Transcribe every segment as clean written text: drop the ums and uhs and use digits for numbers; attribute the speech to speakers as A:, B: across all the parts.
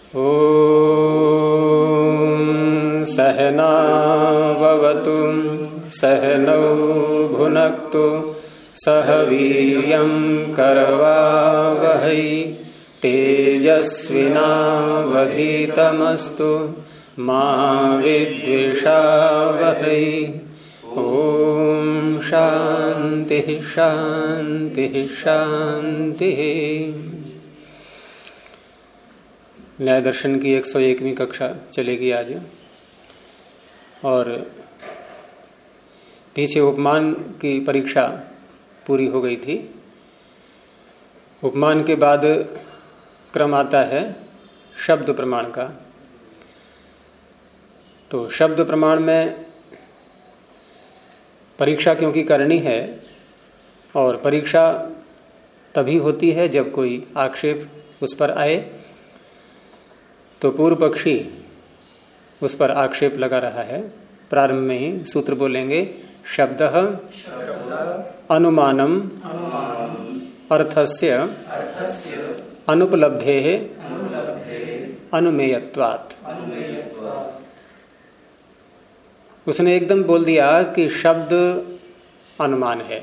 A: ॐ सहना भवतु सहनौ भुनक्तु सह वीर्यं करवावहै तेजस्विनावधीतमस्तु मा विद्विषावहै। ओम शांति शांति शांति। न्याय दर्शन की 101वीं कक्षा चलेगी आज। और पीछे उपमान की परीक्षा पूरी हो गई थी। उपमान के बाद क्रम आता है शब्द प्रमाण का। तो शब्द प्रमाण में परीक्षा क्योंकि करनी है, और परीक्षा तभी होती है जब कोई आक्षेप उस पर आए, तो पूर्व पक्षी उस पर आक्षेप लगा रहा है। प्रारंभ में ही सूत्र बोलेंगे, शब्दः अनुमानम अर्थस्य अनुपलब्धेः अनुमेयत्वात्। उसने एकदम बोल दिया कि शब्द अनुमान है,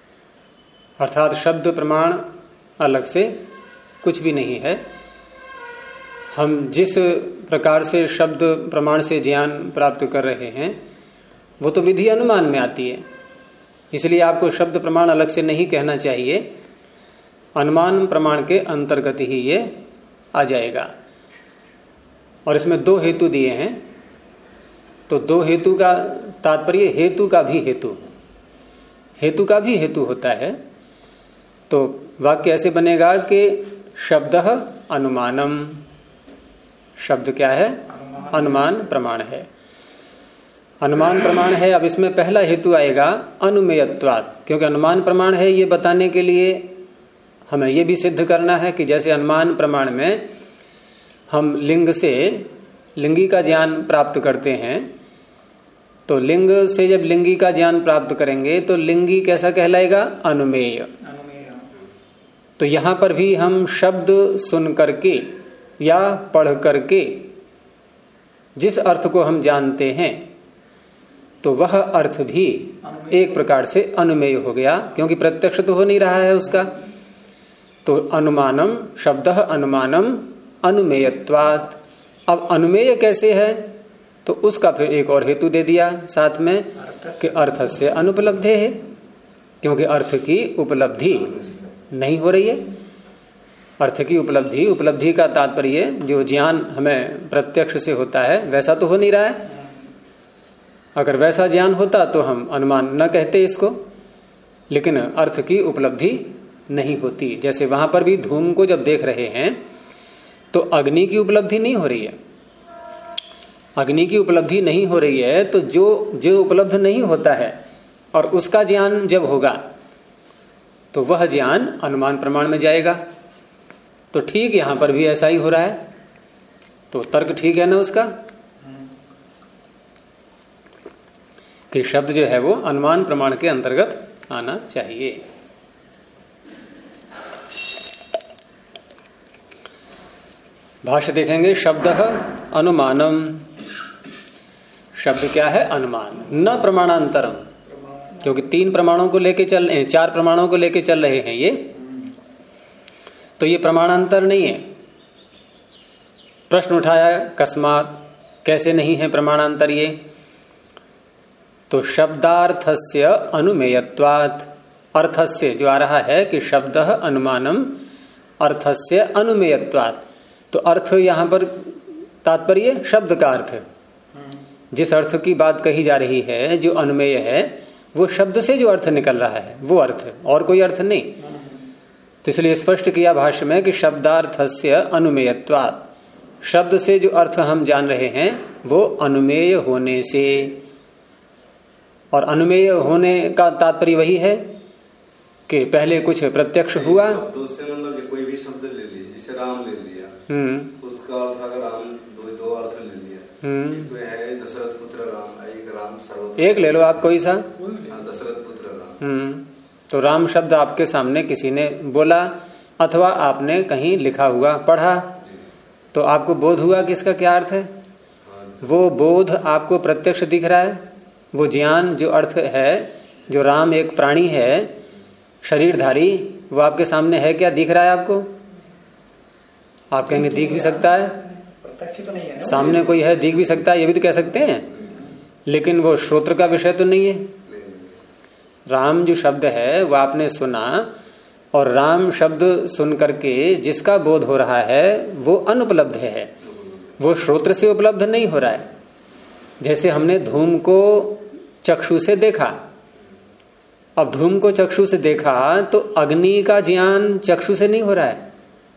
A: अर्थात शब्द प्रमाण अलग से कुछ भी नहीं है। हम जिस प्रकार से शब्द प्रमाण से ज्ञान प्राप्त कर रहे हैं वो तो विधि अनुमान में आती है, इसलिए आपको शब्द प्रमाण अलग से नहीं कहना चाहिए। अनुमान प्रमाण के अंतर्गत ही ये आ जाएगा। और इसमें दो हेतु दिए हैं, तो दो हेतु का तात्पर्य हेतु का भी हेतु, हेतु का भी हेतु होता है। तो वाक्य ऐसे बनेगा कि शब्दः अनुमानम, शब्द क्या है? अनुमान प्रमाण है, अनुमान प्रमाण है। अब इसमें पहला हेतु आएगा अनुमेयत्वात्, क्योंकि अनुमान प्रमाण है ये बताने के लिए हमें ये भी सिद्ध करना है कि जैसे अनुमान प्रमाण में हम लिंग से लिंगी का ज्ञान प्राप्त करते हैं, तो लिंग से जब लिंगी का ज्ञान प्राप्त करेंगे तो लिंगी कैसा कहलाएगा? अनुमेय। तो यहां पर भी हम शब्द सुन करके या पढ़ करके जिस अर्थ को हम जानते हैं, तो वह अर्थ भी एक प्रकार से अनुमेय हो गया, क्योंकि प्रत्यक्ष तो हो नहीं रहा है उसका। तो अनुमानम, शब्दः अनुमानम अनुमेयत्वात्। अब अनुमेय कैसे है? तो उसका फिर एक और हेतु दे दिया साथ में कि अर्थ से अनुपलब्धे है, क्योंकि अर्थ की उपलब्धि नहीं हो रही है। अर्थ की उपलब्धि, उपलब्धि का तात्पर्य जो ज्ञान हमें प्रत्यक्ष से होता है वैसा तो हो नहीं रहा है। अगर वैसा ज्ञान होता तो हम अनुमान न कहते इसको, लेकिन अर्थ की उपलब्धि नहीं होती। जैसे वहां पर भी धूम को जब देख रहे हैं तो अग्नि की उपलब्धि नहीं हो रही है, अग्नि की उपलब्धि नहीं हो रही है। तो जो उपलब्ध नहीं होता है और उसका ज्ञान जब होगा तो वह ज्ञान अनुमान प्रमाण में जाएगा। तो ठीक यहां पर भी ऐसा ही हो रहा है, तो तर्क ठीक है ना उसका, कि शब्द जो है वो अनुमान प्रमाण के अंतर्गत आना चाहिए। भाष्य देखेंगे, शब्दः अनुमानम, शब्द क्या है? अनुमान। न प्रमाणांतरम, क्योंकि 3 प्रमाणों को लेके चल रहे हैं, 4 प्रमाणों को लेके चल रहे हैं ये, तो ये प्रमाणांतर नहीं है। प्रश्न उठाया कस्मात, कैसे नहीं है प्रमाणांतर ये? तो शब्दार्थस्य अनुमेयत्वात्, अर्थस्य जो आ रहा है कि शब्दः अनुमानम अर्थस्य अनुमेयत्वात्, तो अर्थ यहां पर तात्पर्य शब्द का अर्थ है। जिस अर्थ की बात कही जा रही है जो अनुमेय है, वो शब्द से जो अर्थ निकल रहा है वो अर्थ है, और कोई अर्थ नहीं। तो इसलिए स्पष्ट किया भाष्य में कि शब्दार्थस्य अनुमेयत्वात्, शब्द से जो अर्थ हम जान रहे हैं वो अनुमेय होने से। और अनुमेय होने का तात्पर्य वही है कि पहले कुछ प्रत्यक्ष हुआ,
B: दूसरे मतलब कोई भी शब्द ले लीजिए, जैसे राम ले लिया, उसका अर्थ अगर राम दो अर्थ ले लिया, तो है दशरथ पुत्र राम, एक राम सर्वत्र, एक
A: ले लो आप कोई सा,
B: दशरथ पुत्र राम।
A: तो राम शब्द आपके सामने किसी ने बोला अथवा आपने कहीं लिखा हुआ पढ़ा, तो आपको बोध हुआ कि इसका क्या अर्थ है? वो बोध आपको प्रत्यक्ष दिख रहा है, वो ज्ञान जो अर्थ है, जो राम एक प्राणी है शरीरधारी, वो आपके सामने है क्या? दिख रहा है आपको? आप कहेंगे दिख भी सकता है,
C: प्रत्यक्ष तो नहीं है,
A: सामने कोई है दिख भी सकता है, ये भी तो कह सकते हैं, लेकिन वो श्रोत्र का विषय तो नहीं है। राम जो शब्द है वो आपने सुना, और राम शब्द सुन करके जिसका बोध हो रहा है वो अनुपलब्ध है, वो श्रोत्र से उपलब्ध नहीं हो रहा है। जैसे हमने धूम को चक्षु से देखा, अब धूम को चक्षु से देखा तो अग्नि का ज्ञान चक्षु से नहीं हो रहा है,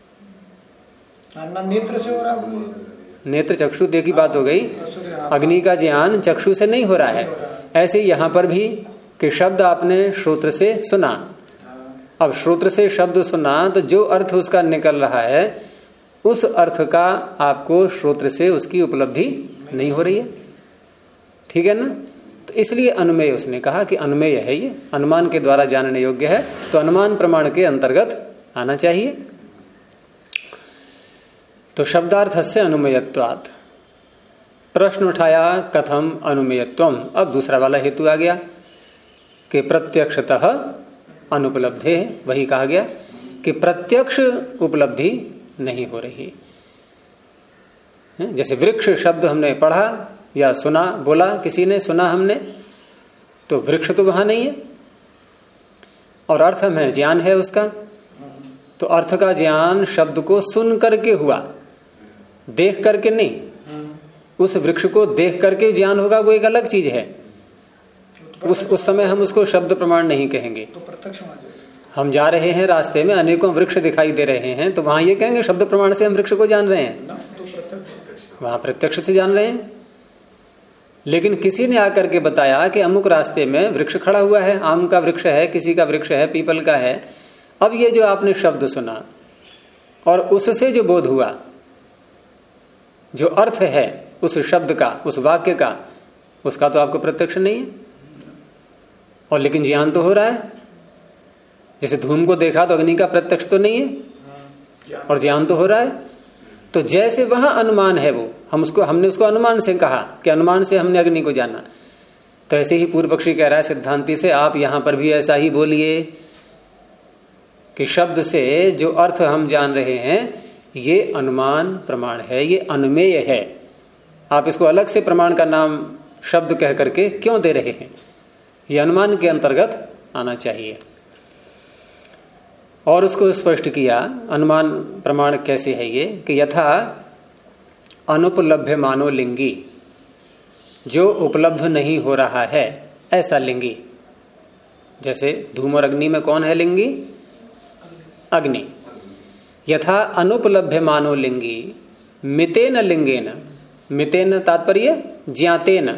C: नेत्र से हो रहा है।
A: नेत्र चक्षु देखी बात हो गई, अग्नि का ज्ञान चक्षु से नहीं हो रहा है। ऐसे यहां पर भी कि शब्द आपने श्रोत्र से सुना, अब श्रोत्र से शब्द सुना तो जो अर्थ उसका निकल रहा है उस अर्थ का आपको श्रोत्र से उसकी उपलब्धि नहीं हो रही है, ठीक है ना। तो इसलिए अनुमेय उसने कहा कि अनुमेय है, ये अनुमान के द्वारा जानने योग्य है, तो अनुमान प्रमाण के अंतर्गत आना चाहिए। तो शब्दार्थ से अनुमेयत्वात्। प्रश्न उठाया कथम अनुमेयत्वम। अब दूसरा वाला हेतु आ गया कि प्रत्यक्षतः अनुपलब्धे, वही कहा गया कि प्रत्यक्ष उपलब्धि नहीं हो रही। जैसे वृक्ष शब्द हमने पढ़ा या सुना, बोला किसी ने, सुना हमने, तो वृक्ष तो वहां नहीं है, और अर्थ में ज्ञान है उसका, तो अर्थ का ज्ञान शब्द को सुन करके हुआ, देख करके नहीं। उस वृक्ष को देख करके ज्ञान होगा, वो एक अलग चीज है, उस समय हम उसको शब्द प्रमाण नहीं कहेंगे।
C: तो प्रत्यक्ष
A: हम जा रहे हैं रास्ते में, अनेकों वृक्ष दिखाई दे रहे हैं, तो वहां ये कहेंगे शब्द प्रमाण से हम वृक्ष को जान रहे हैं, वहां प्रत्यक्ष से जान रहे हैं। लेकिन किसी ने आकर के बताया कि अमुक रास्ते में वृक्ष खड़ा हुआ है, आम का वृक्ष है, किसी का वृक्ष है, पीपल का है। अब ये जो आपने शब्द सुना और उससे जो बोध हुआ, जो अर्थ है उस शब्द का, उस वाक्य का, उसका तो आपको प्रत्यक्ष नहीं है, और लेकिन ज्ञान तो हो रहा है। जैसे धूम को देखा तो अग्नि का प्रत्यक्ष तो नहीं है, और ज्ञान तो हो रहा है। तो जैसे वहां अनुमान है, वो हमने उसको अनुमान से कहा कि अनुमान से हमने अग्नि को जाना, तो ऐसे ही पूर्व पक्षी कह रहा है सिद्धांति से, आप यहां पर भी ऐसा ही बोलिए कि शब्द से जो अर्थ हम जान रहे हैं ये अनुमान प्रमाण है, ये अनुमेय है। आप इसको अलग से प्रमाण का नाम शब्द कह करके क्यों दे रहे हैं? ये अनुमान के अंतर्गत आना चाहिए। और उसको स्पष्ट किया, अनुमान प्रमाण कैसे है ये, कि यथा अनुपलभ्य मानो लिंगी, जो उपलब्ध नहीं हो रहा है ऐसा लिंगी। जैसे धूम और अग्नि में कौन है लिंगी? अग्नि। यथा अनुपलभ्य मानो लिंगी मितेन लिंगेन, मितेन तात्पर्य ज्ञातेन,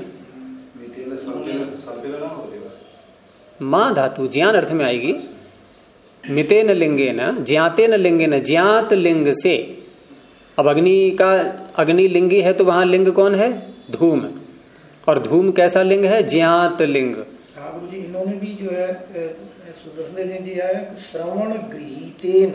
A: मां धातु ज्ञान अर्थ में आएगी। मितेन लिंगेन ज्ञातेन लिंगेन, ज्ञात लिंग से। अब अग्नि लिंगी है तो वहां लिंग कौन है? धूम। और धूम कैसा लिंग है? ज्ञात लिंग।
C: ठाकुर जी इन्होंने भी जो है सुदर्शन ने दिया है श्रवण गृहीतेन,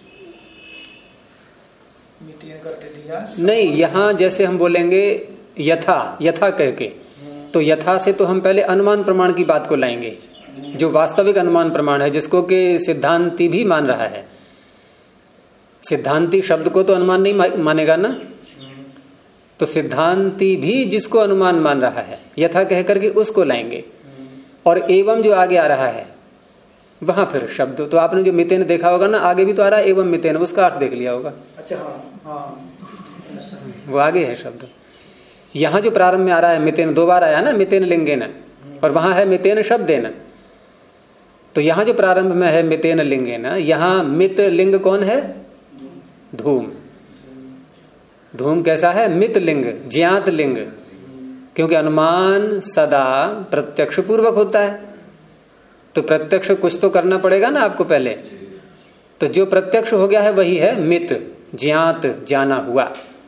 C: मितेन करके दिया।
A: नहीं, यहां जैसे हम बोलेंगे यथा कह के, तो यथा से तो हम पहले अनुमान प्रमाण की बात को लाएंगे, जो वास्तविक अनुमान प्रमाण है, जिसको कि सिद्धांति भी मान रहा है। सिद्धांति शब्द को तो अनुमान नहीं मानेगा ना, तो सिद्धांति भी जिसको अनुमान मान रहा है यथा कह करके उसको लाएंगे। और एवं जो आगे आ रहा है वहां फिर शब्द, तो आपने जो मितेन देखा होगा ना, आगे भी तो आ रहा है एवं मितेन, उसका अर्थ देख लिया होगा।
C: अच्छा, हाँ।
A: वो आगे है शब्द। यहां जो प्रारंभ में आ रहा है मितेन, 2 बार आया ना, मितेन लिंगेन, और वहां है मितेन शब्देन। तो यहां जो प्रारंभ में है मितेन लिंगेन, यहां मित लिंग कौन है? धूम। धूम कैसा है? मित लिंग, ज्ञात लिंग, क्योंकि अनुमान सदा प्रत्यक्ष पूर्वक होता है, तो प्रत्यक्ष कुछ तो करना पड़ेगा ना आपको पहले। तो जो प्रत्यक्ष हो गया है वही है मित, ज्ञात, जाना हुआ।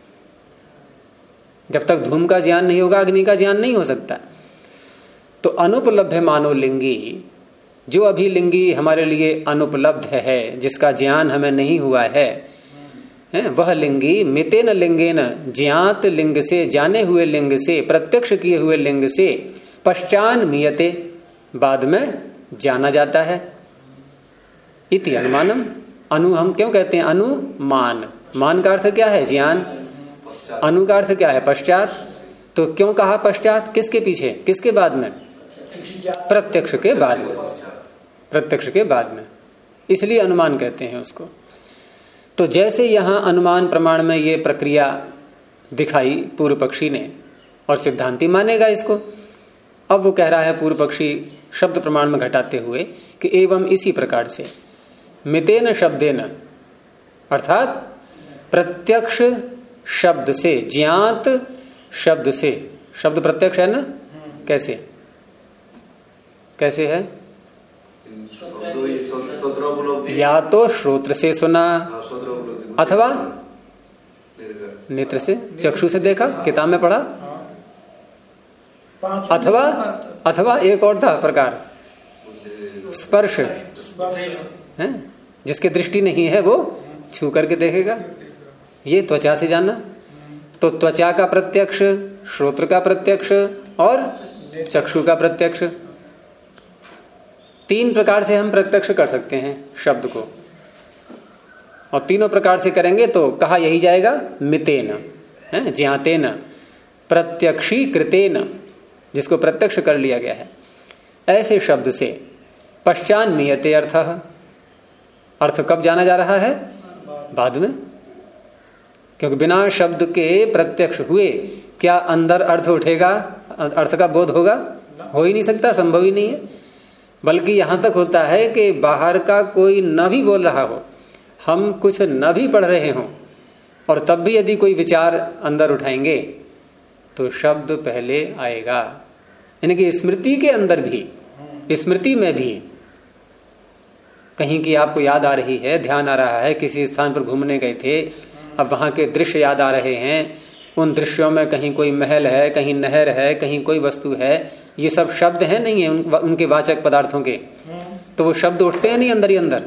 A: जब तक धूम का ज्ञान नहीं होगा अग्नि का ज्ञान नहीं हो सकता। तो अनुपलब्ध मानो लिंगी, जो अभी लिंगी हमारे लिए अनुपलब्ध है, जिसका ज्ञान हमें नहीं हुआ है, है वह लिंगी मितेन लिंगेन ज्ञात लिंग से, जाने हुए लिंग से, प्रत्यक्ष किए हुए लिंग से, पश्चान मीयते, बाद में जाना जाता है। इति अनुमानम, अनु हम क्यों कहते हैं अनुमान, मान का अर्थ क्या है ज्ञान, अनु का अर्थ क्या है पश्चात, तो क्यों कहा पश्चात, किसके पीछे, किसके बाद में, प्रत्यक्ष के बाद में, प्रत्यक्ष के बाद में, इसलिए अनुमान कहते हैं उसको। तो जैसे यहां अनुमान प्रमाण में ये प्रक्रिया दिखाई पूर्व पक्षी ने और सिद्धांती मानेगा इसको, अब वो कह रहा है पूर्व पक्षी शब्द प्रमाण में घटाते हुए कि एवं इसी प्रकार से मितेन शब्देन, अर्थात प्रत्यक्ष शब्द से, ज्ञात शब्द से, शब्द प्रत्यक्ष है ना, कैसे कैसे है, या तो श्रोत्र से सुना अथवा नेत्र से, चक्षु से देखा, किताब में पढ़ा, अथवा अथवा एक और था प्रकार स्पर्श है, जिसके दृष्टि नहीं है वो छू करके देखेगा, ये त्वचा से जाना। तो त्वचा का प्रत्यक्ष, श्रोत्र का प्रत्यक्ष और चक्षु का प्रत्यक्ष, तीन प्रकार से हम प्रत्यक्ष कर सकते हैं शब्द को, और तीनों प्रकार से करेंगे तो कहा यही जाएगा मितेन, है ज्ञातेन, प्रत्यक्षी कृतेन, जिसको प्रत्यक्ष कर लिया गया है, ऐसे शब्द से पश्चान मीयते अर्थ, अर्थ कब जाना जा रहा है, बाद में, क्योंकि बिना शब्द के प्रत्यक्ष हुए क्या अंदर अर्थ उठेगा, अर्थ का बोध होगा, हो ही नहीं सकता, संभव ही नहीं है। बल्कि यहां तक होता है कि बाहर का कोई न भी बोल रहा हो, हम कुछ न भी पढ़ रहे हों, और तब भी यदि कोई विचार अंदर उठाएंगे तो शब्द पहले आएगा। यानी कि स्मृति के अंदर भी, स्मृति में भी कहीं की आपको याद आ रही है, ध्यान आ रहा है, किसी स्थान पर घूमने गए थे, अब वहां के दृश्य याद आ रहे हैं, उन दृश्यों में कहीं कोई महल है, कहीं नहर है, कहीं कोई वस्तु है, ये सब शब्द है नहीं है उनके वाचक पदार्थों के, तो वो शब्द उठते हैं नहीं अंदर ही अंदर,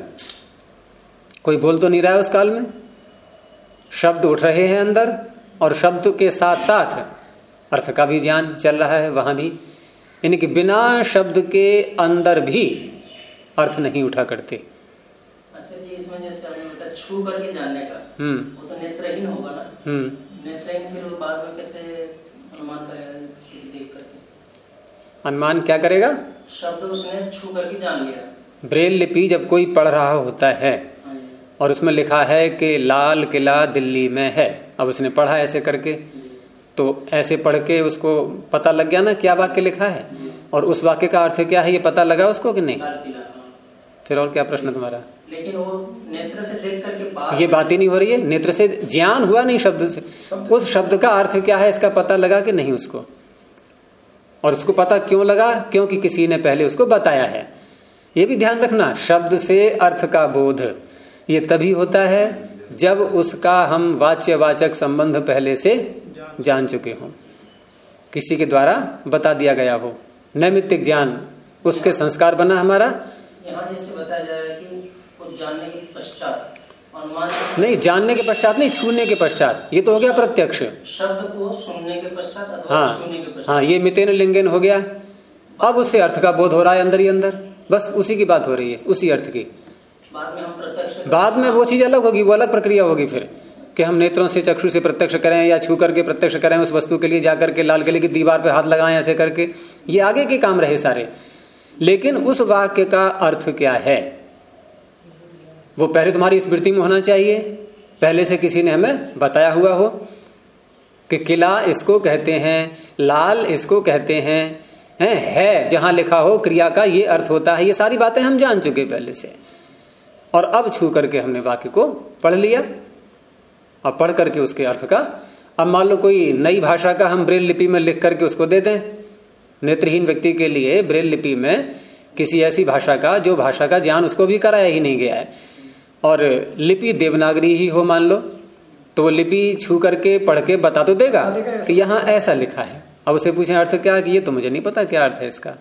A: कोई बोल तो नहीं रहा है उस काल में, शब्द उठ रहे हैं अंदर, और शब्द के साथ साथ अर्थ का भी ज्ञान चल रहा है वहां भी। यानी कि बिना शब्द के अंदर भी अर्थ नहीं उठा करते।
D: अच्छा जी, इसमें जैसे आपने बताया छू करके जानने का, वो तो नेत्रहीन होगा ना, नेत्रहीन फिर बाद में कैसे अनुमान करेगा देख करके?
A: अनुमान क्या करेगा?
D: शब्द उसने छू करके जान लिया।
A: ब्रेल लिपि जब कोई पढ़ रहा होता है और उसमें लिखा है कि लाल किला दिल्ली में है, अब उसने पढ़ा ऐसे करके, तो ऐसे पढ़ के उसको पता लग गया ना क्या वाक्य लिखा है, और उस वाक्य का अर्थ क्या है ये पता लगा उसको कि नहीं? फिर और क्या प्रश्न तुम्हारा?
D: लेकिन वो नेत्र से देख करके
A: ये बात ही नहीं हो रही है, नेत्र से ज्ञान हुआ नहीं शब्द से, उस शब्द का अर्थ क्या है इसका पता लगा कि नहीं उसको, और उसको पता क्यों लगा? क्योंकि किसी ने पहले उसको बताया है। ये भी ध्यान रखना, शब्द से अर्थ का बोध ये तभी होता है जब उसका हम वाच्य वाचक संबंध पहले से जान चुके हों, किसी के द्वारा बता दिया गया हो, नैमित्तिक ज्ञान उसके संस्कार बना हमारा।
D: यहाँ जैसे बताया जा रहा है कि कुछ जानने के पश्चात अनुमान
A: नहीं, जानने के पश्चात नहीं, छूने के पश्चात, ये तो हो गया प्रत्यक्ष,
D: शब्द को सुनने के पश्चात अथवा
A: हाँ
D: छूने के पश्चात।
A: हाँ, ये मितेन लिंगेन हो गया, अब उससे अर्थ का बोध हो रहा है अंदर ही अंदर, बस उसी की बात हो रही है, उसी अर्थ की।
D: बाद में हम प्रत्यक्ष,
A: बाद में वो चीज अलग होगी, वो अलग प्रक्रिया होगी फिर, कि हम नेत्रों से चक्षु से प्रत्यक्ष करें या छू करके प्रत्यक्ष करें उस वस्तु के लिए, जाकर के लाल किले की दीवार पे हाथ लगाएं ऐसे करके, ये आगे के काम रहे सारे। लेकिन उस वाक्य का अर्थ क्या है वो पहले तुम्हारी स्मृति में होना चाहिए, पहले से किसी ने हमें बताया हुआ हो कि किला इसको कहते हैं, लाल इसको कहते हैं, है जहां लिखा हो क्रिया का ये अर्थ होता है, ये सारी बातें हम जान चुके पहले से, और अब छू करके हमने वाक्य को पढ़ लिया, और पढ़ करके उसके अर्थ का, अब मान लो कोई नई भाषा का हम ब्रेल लिपि में लिख करके उसको दे दें, नेत्रहीन व्यक्ति के लिए ब्रेल लिपि में किसी ऐसी भाषा का जो भाषा का ज्ञान उसको भी कराया ही नहीं गया है, और लिपि देवनागरी ही हो मान लो, तो वो लिपि छू करके पढ़ के बता तो देगा कि यहाँ ऐसा लिखा है। अब उसे पूछे अर्थ क्या, कि ये तो मुझे नहीं पता क्या अर्थ है इसका।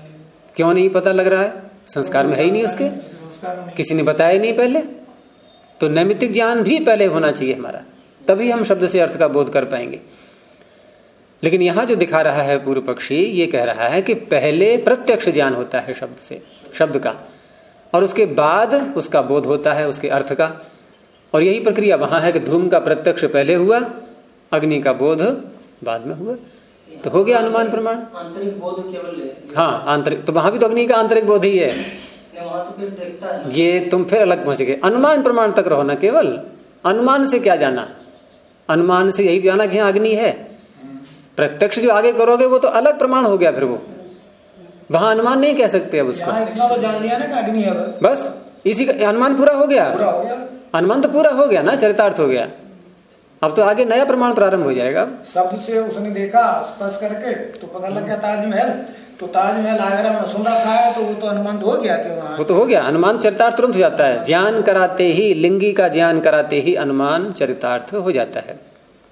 A: क्यों नहीं पता लग रहा है? संस्कार में है ही नहीं उसके, किसी ने बताया ही नहीं पहले, तो नैमित्तिक ज्ञान भी पहले होना चाहिए हमारा, तभी हम शब्द से अर्थ का बोध कर पाएंगे। लेकिन यहां जो दिखा रहा है पूर्व पक्षी, ये कह रहा है कि पहले प्रत्यक्ष ज्ञान होता है शब्द से, शब्द का, और उसके बाद उसका बोध होता है उसके अर्थ का। और यही प्रक्रिया वहां है कि धूम का प्रत्यक्ष पहले हुआ, अग्नि का बोध बाद में हुआ, तो हो गया अनुमान प्रमाण।
D: आंतरिक बोध केवल,
A: हाँ आंतरिक, तो वहां भी तो अग्नि का आंतरिक बोध ही है।
D: वहां तो फिर देखता है,
A: ये तुम फिर अलग पहुंच गए, अनुमान प्रमाण तक रहो ना। केवल अनुमान से क्या जाना, अनुमान से यही जाना कि यहाँ अग्नि है। प्रत्यक्ष जो आगे करोगे वो तो अलग प्रमाण हो गया, फिर वो वहां अनुमान नहीं कह सकते अब उसको।
C: इतना तो जान लिया ना कि अग्नि है,
A: बस इसी का अनुमान पूरा हो गया, अनुमान तो पूरा हो गया ना, चरितार्थ हो गया। अब तो आगे नया प्रमाण प्रारंभ हो जाएगा।
C: शब्द से उसने देखा स्पर्श करके तो पता लग गया ताजमहल, तो ताजमहल आगरा में सुन रखा है, तो वो तो अनुमान तो हो गया कि वहां,
A: वो तो हो गया, अनुमान चरितार्थ तुरंत हो जाता है। ज्ञान कराते ही, लिंगी का ज्ञान कराते ही अनुमान चरितार्थ हो जाता है।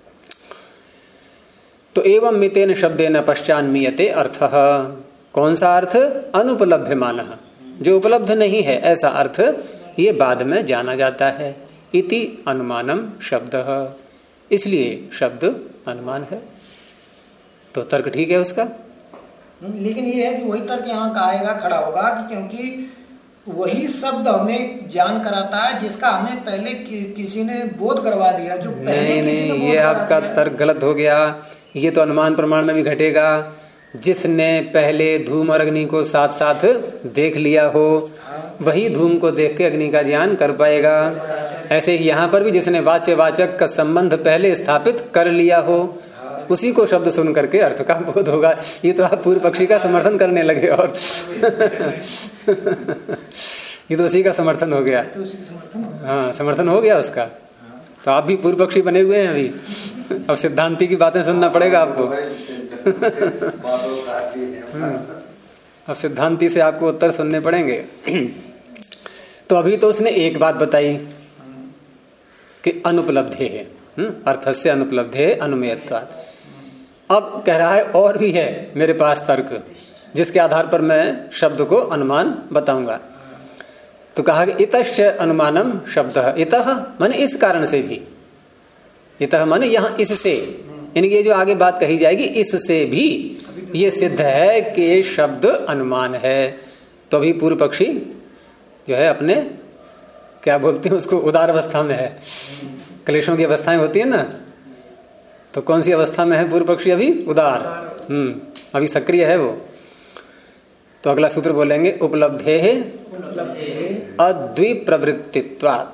A: तो एवं मितेन शब्देन पश्चान्मीयते अर्थः, कौन सा अर्थ? अनुपलभ्यमानः, जो उपलब्ध नहीं है ऐसा अर्थ ये बाद में जाना जाता है। इति अनुमानम शब्दः, इसलिए शब्द अनुमान है। तो तर्क ठीक है उसका।
C: लेकिन ये है कि वही तर्क यहाँ का आएगा, खड़ा होगा कि क्योंकि वही शब्द हमें ज्ञान कराता है जिसका हमें पहले किसी ने बोध करवा दिया, जो पहले
A: नहीं, ये आपका तर्क गलत हो गया। ये तो अनुमान प्रमाण में भी घटेगा। जिसने पहले धूम और अग्नि को साथ साथ देख लिया हो, वही धूम को देख के अग्नि का ज्ञान कर पाएगा। ऐसे ही यहाँ पर भी जिसने वाच्य वाचक का संबंध पहले स्थापित कर लिया हो, उसी को शब्द सुन करके अर्थ का बोध होगा। ये तो आप पूर्व पक्षी का समर्थन करने लगे, और ये तो उसी का समर्थन हो गया। हाँ, समर्थन हो गया उसका। तो आप भी पूर्व पक्षी बने हुए हैं अभी। अब सिद्धांति की बातें सुनना पड़ेगा आपको। अब सिद्धांति से आपको उत्तर सुनने पड़ेंगे। तो अभी तो उसने एक बात बताई कि अनुपलब्धे है, अर्थस्य अनुपलब्धे अनुमेयत्वात्। अब कह रहा है और भी है मेरे पास तर्क, जिसके आधार पर मैं शब्द को अनुमान बताऊंगा। तो कहा कि इतश्च अनुमानम शब्दः, इतः माने इस कारण से भी, इतः माने यहाँ इससे, यानी ये जो आगे बात कही जाएगी इससे भी ये सिद्ध है कि शब्द अनुमान है। तो अभी पूर्व पक्षी जो है अपने क्या बोलते हैं उसको, उदार अवस्था में है। क्लेशों की अवस्थाएं होती है ना, तो कौन सी अवस्था में है पूर्व पक्षी? अभी उदार, अभी सक्रिय है वो। तो अगला सूत्र बोलेंगे उपलब्धे अद्विप्रवृत्तित्वात्।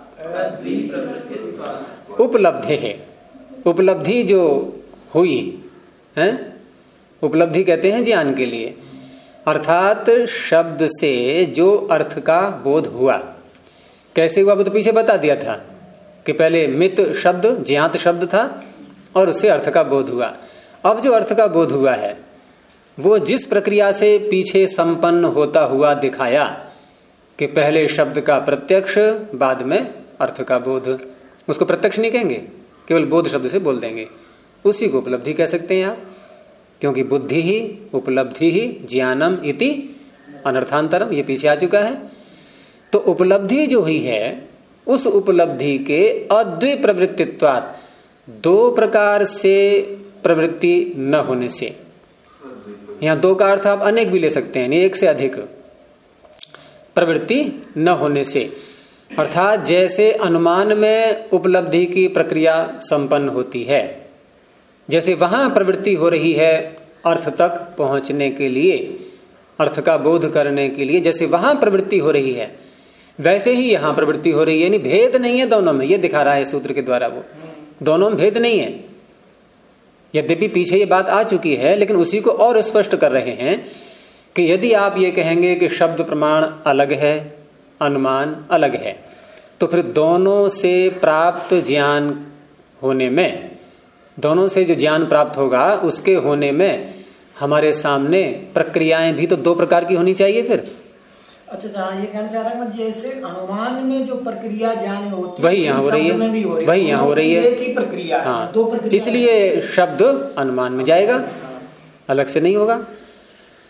A: उपलब्धे है, उपलब्धि जो हुई है, उपलब्धि कहते हैं ज्ञान के लिए, अर्थात शब्द से जो अर्थ का बोध हुआ। कैसे हुआ वो तो पीछे बता दिया था कि पहले मित शब्द, ज्ञात शब्द था, और उससे अर्थ का बोध हुआ। अब जो अर्थ का बोध हुआ है वो जिस प्रक्रिया से पीछे संपन्न होता हुआ दिखाया कि पहले शब्द का प्रत्यक्ष, बाद में अर्थ का बोध, उसको प्रत्यक्ष नहीं कहेंगे, केवल बोध शब्द से बोल देंगे, उसी को उपलब्धि कह सकते हैं आप। क्योंकि बुद्धि ही उपलब्धि ही ज्ञानम इति अनर्थांतरम, ये पीछे आ चुका है। तो उपलब्धि जो हुई है, उस उपलब्धि के अद्विप्रवृत्तित्वात्, दो प्रकार से प्रवृत्ति न होने से, यहाँ दो का अर्थ आप अनेक भी ले सकते हैं, एक से अधिक प्रवृत्ति न होने से, अर्थात जैसे अनुमान में उपलब्धि की प्रक्रिया संपन्न होती है, जैसे वहां प्रवृत्ति हो रही है अर्थ तक पहुंचने के लिए, अर्थ का बोध करने के लिए, जैसे वहां प्रवृत्ति हो रही है वैसे ही यहां प्रवृत्ति हो रही है। यानी भेद नहीं है दोनों में, ये दिखा रहा है सूत्र के द्वारा, वो दोनों में भेद नहीं है। यद्यपि पीछे ये बात आ चुकी है, लेकिन उसी को और स्पष्ट कर रहे हैं कि यदि आप ये कहेंगे कि शब्द प्रमाण अलग है, अनुमान अलग है, तो फिर दोनों से प्राप्त ज्ञान होने में, दोनों से जो ज्ञान प्राप्त होगा उसके होने में हमारे सामने प्रक्रियाएं भी तो दो प्रकार की होनी चाहिए फिर।
C: अच्छा, ये कहना चाह रहा हूँ जैसे अनुमान में जो प्रक्रिया ज्ञान में होती है,
A: वही यहाँ हो रही है, वही यहाँ हो रही है,
C: एक ही प्रक्रिया,
A: हाँ,
C: दो प्रक्रिया,
A: इसलिए शब्द अनुमान में जाएगा, अलग से नहीं होगा।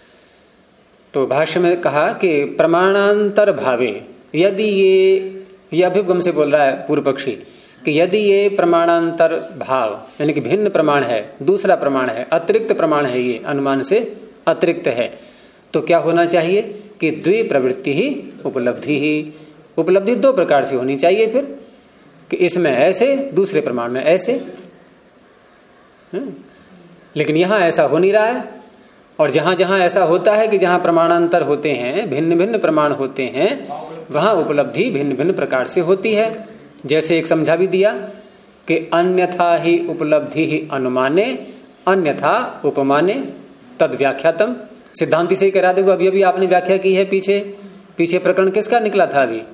A: तो भाष्य में कहा कि प्रमाणांतर भावे, यदि ये ये अभ्युपगम से बोल रहा है पूर्व पक्षी कि यदि ये प्रमाणांतर भाव यानी कि भिन्न प्रमाण है, दूसरा प्रमाण है, अतिरिक्त प्रमाण है, ये अनुमान से अतिरिक्त है, तो क्या होना चाहिए कि द्विप्रवृत्ति ही उपलब्धि ही। उपलब्धि दो प्रकार से होनी चाहिए फिर, कि इसमें ऐसे, दूसरे प्रमाण में ऐसे। लेकिन यहां ऐसा हो नहीं रहा है। और जहां जहां ऐसा होता है कि जहां प्रमाणांतर होते हैं, भिन्न भिन्न प्रमाण होते हैं, वहां उपलब्धि भिन्न भिन्न प्रकार से होती है। जैसे एक समझा भी दिया कि अन्यथा ही उपलब्धि ही अनुमाने अन्यथा उपमाने तद व्याख्यातम। सिद्धांति से ही करा देगा। अभी अभी आपने व्याख्या की है, पीछे प्रकरण किसका निकला था अभी?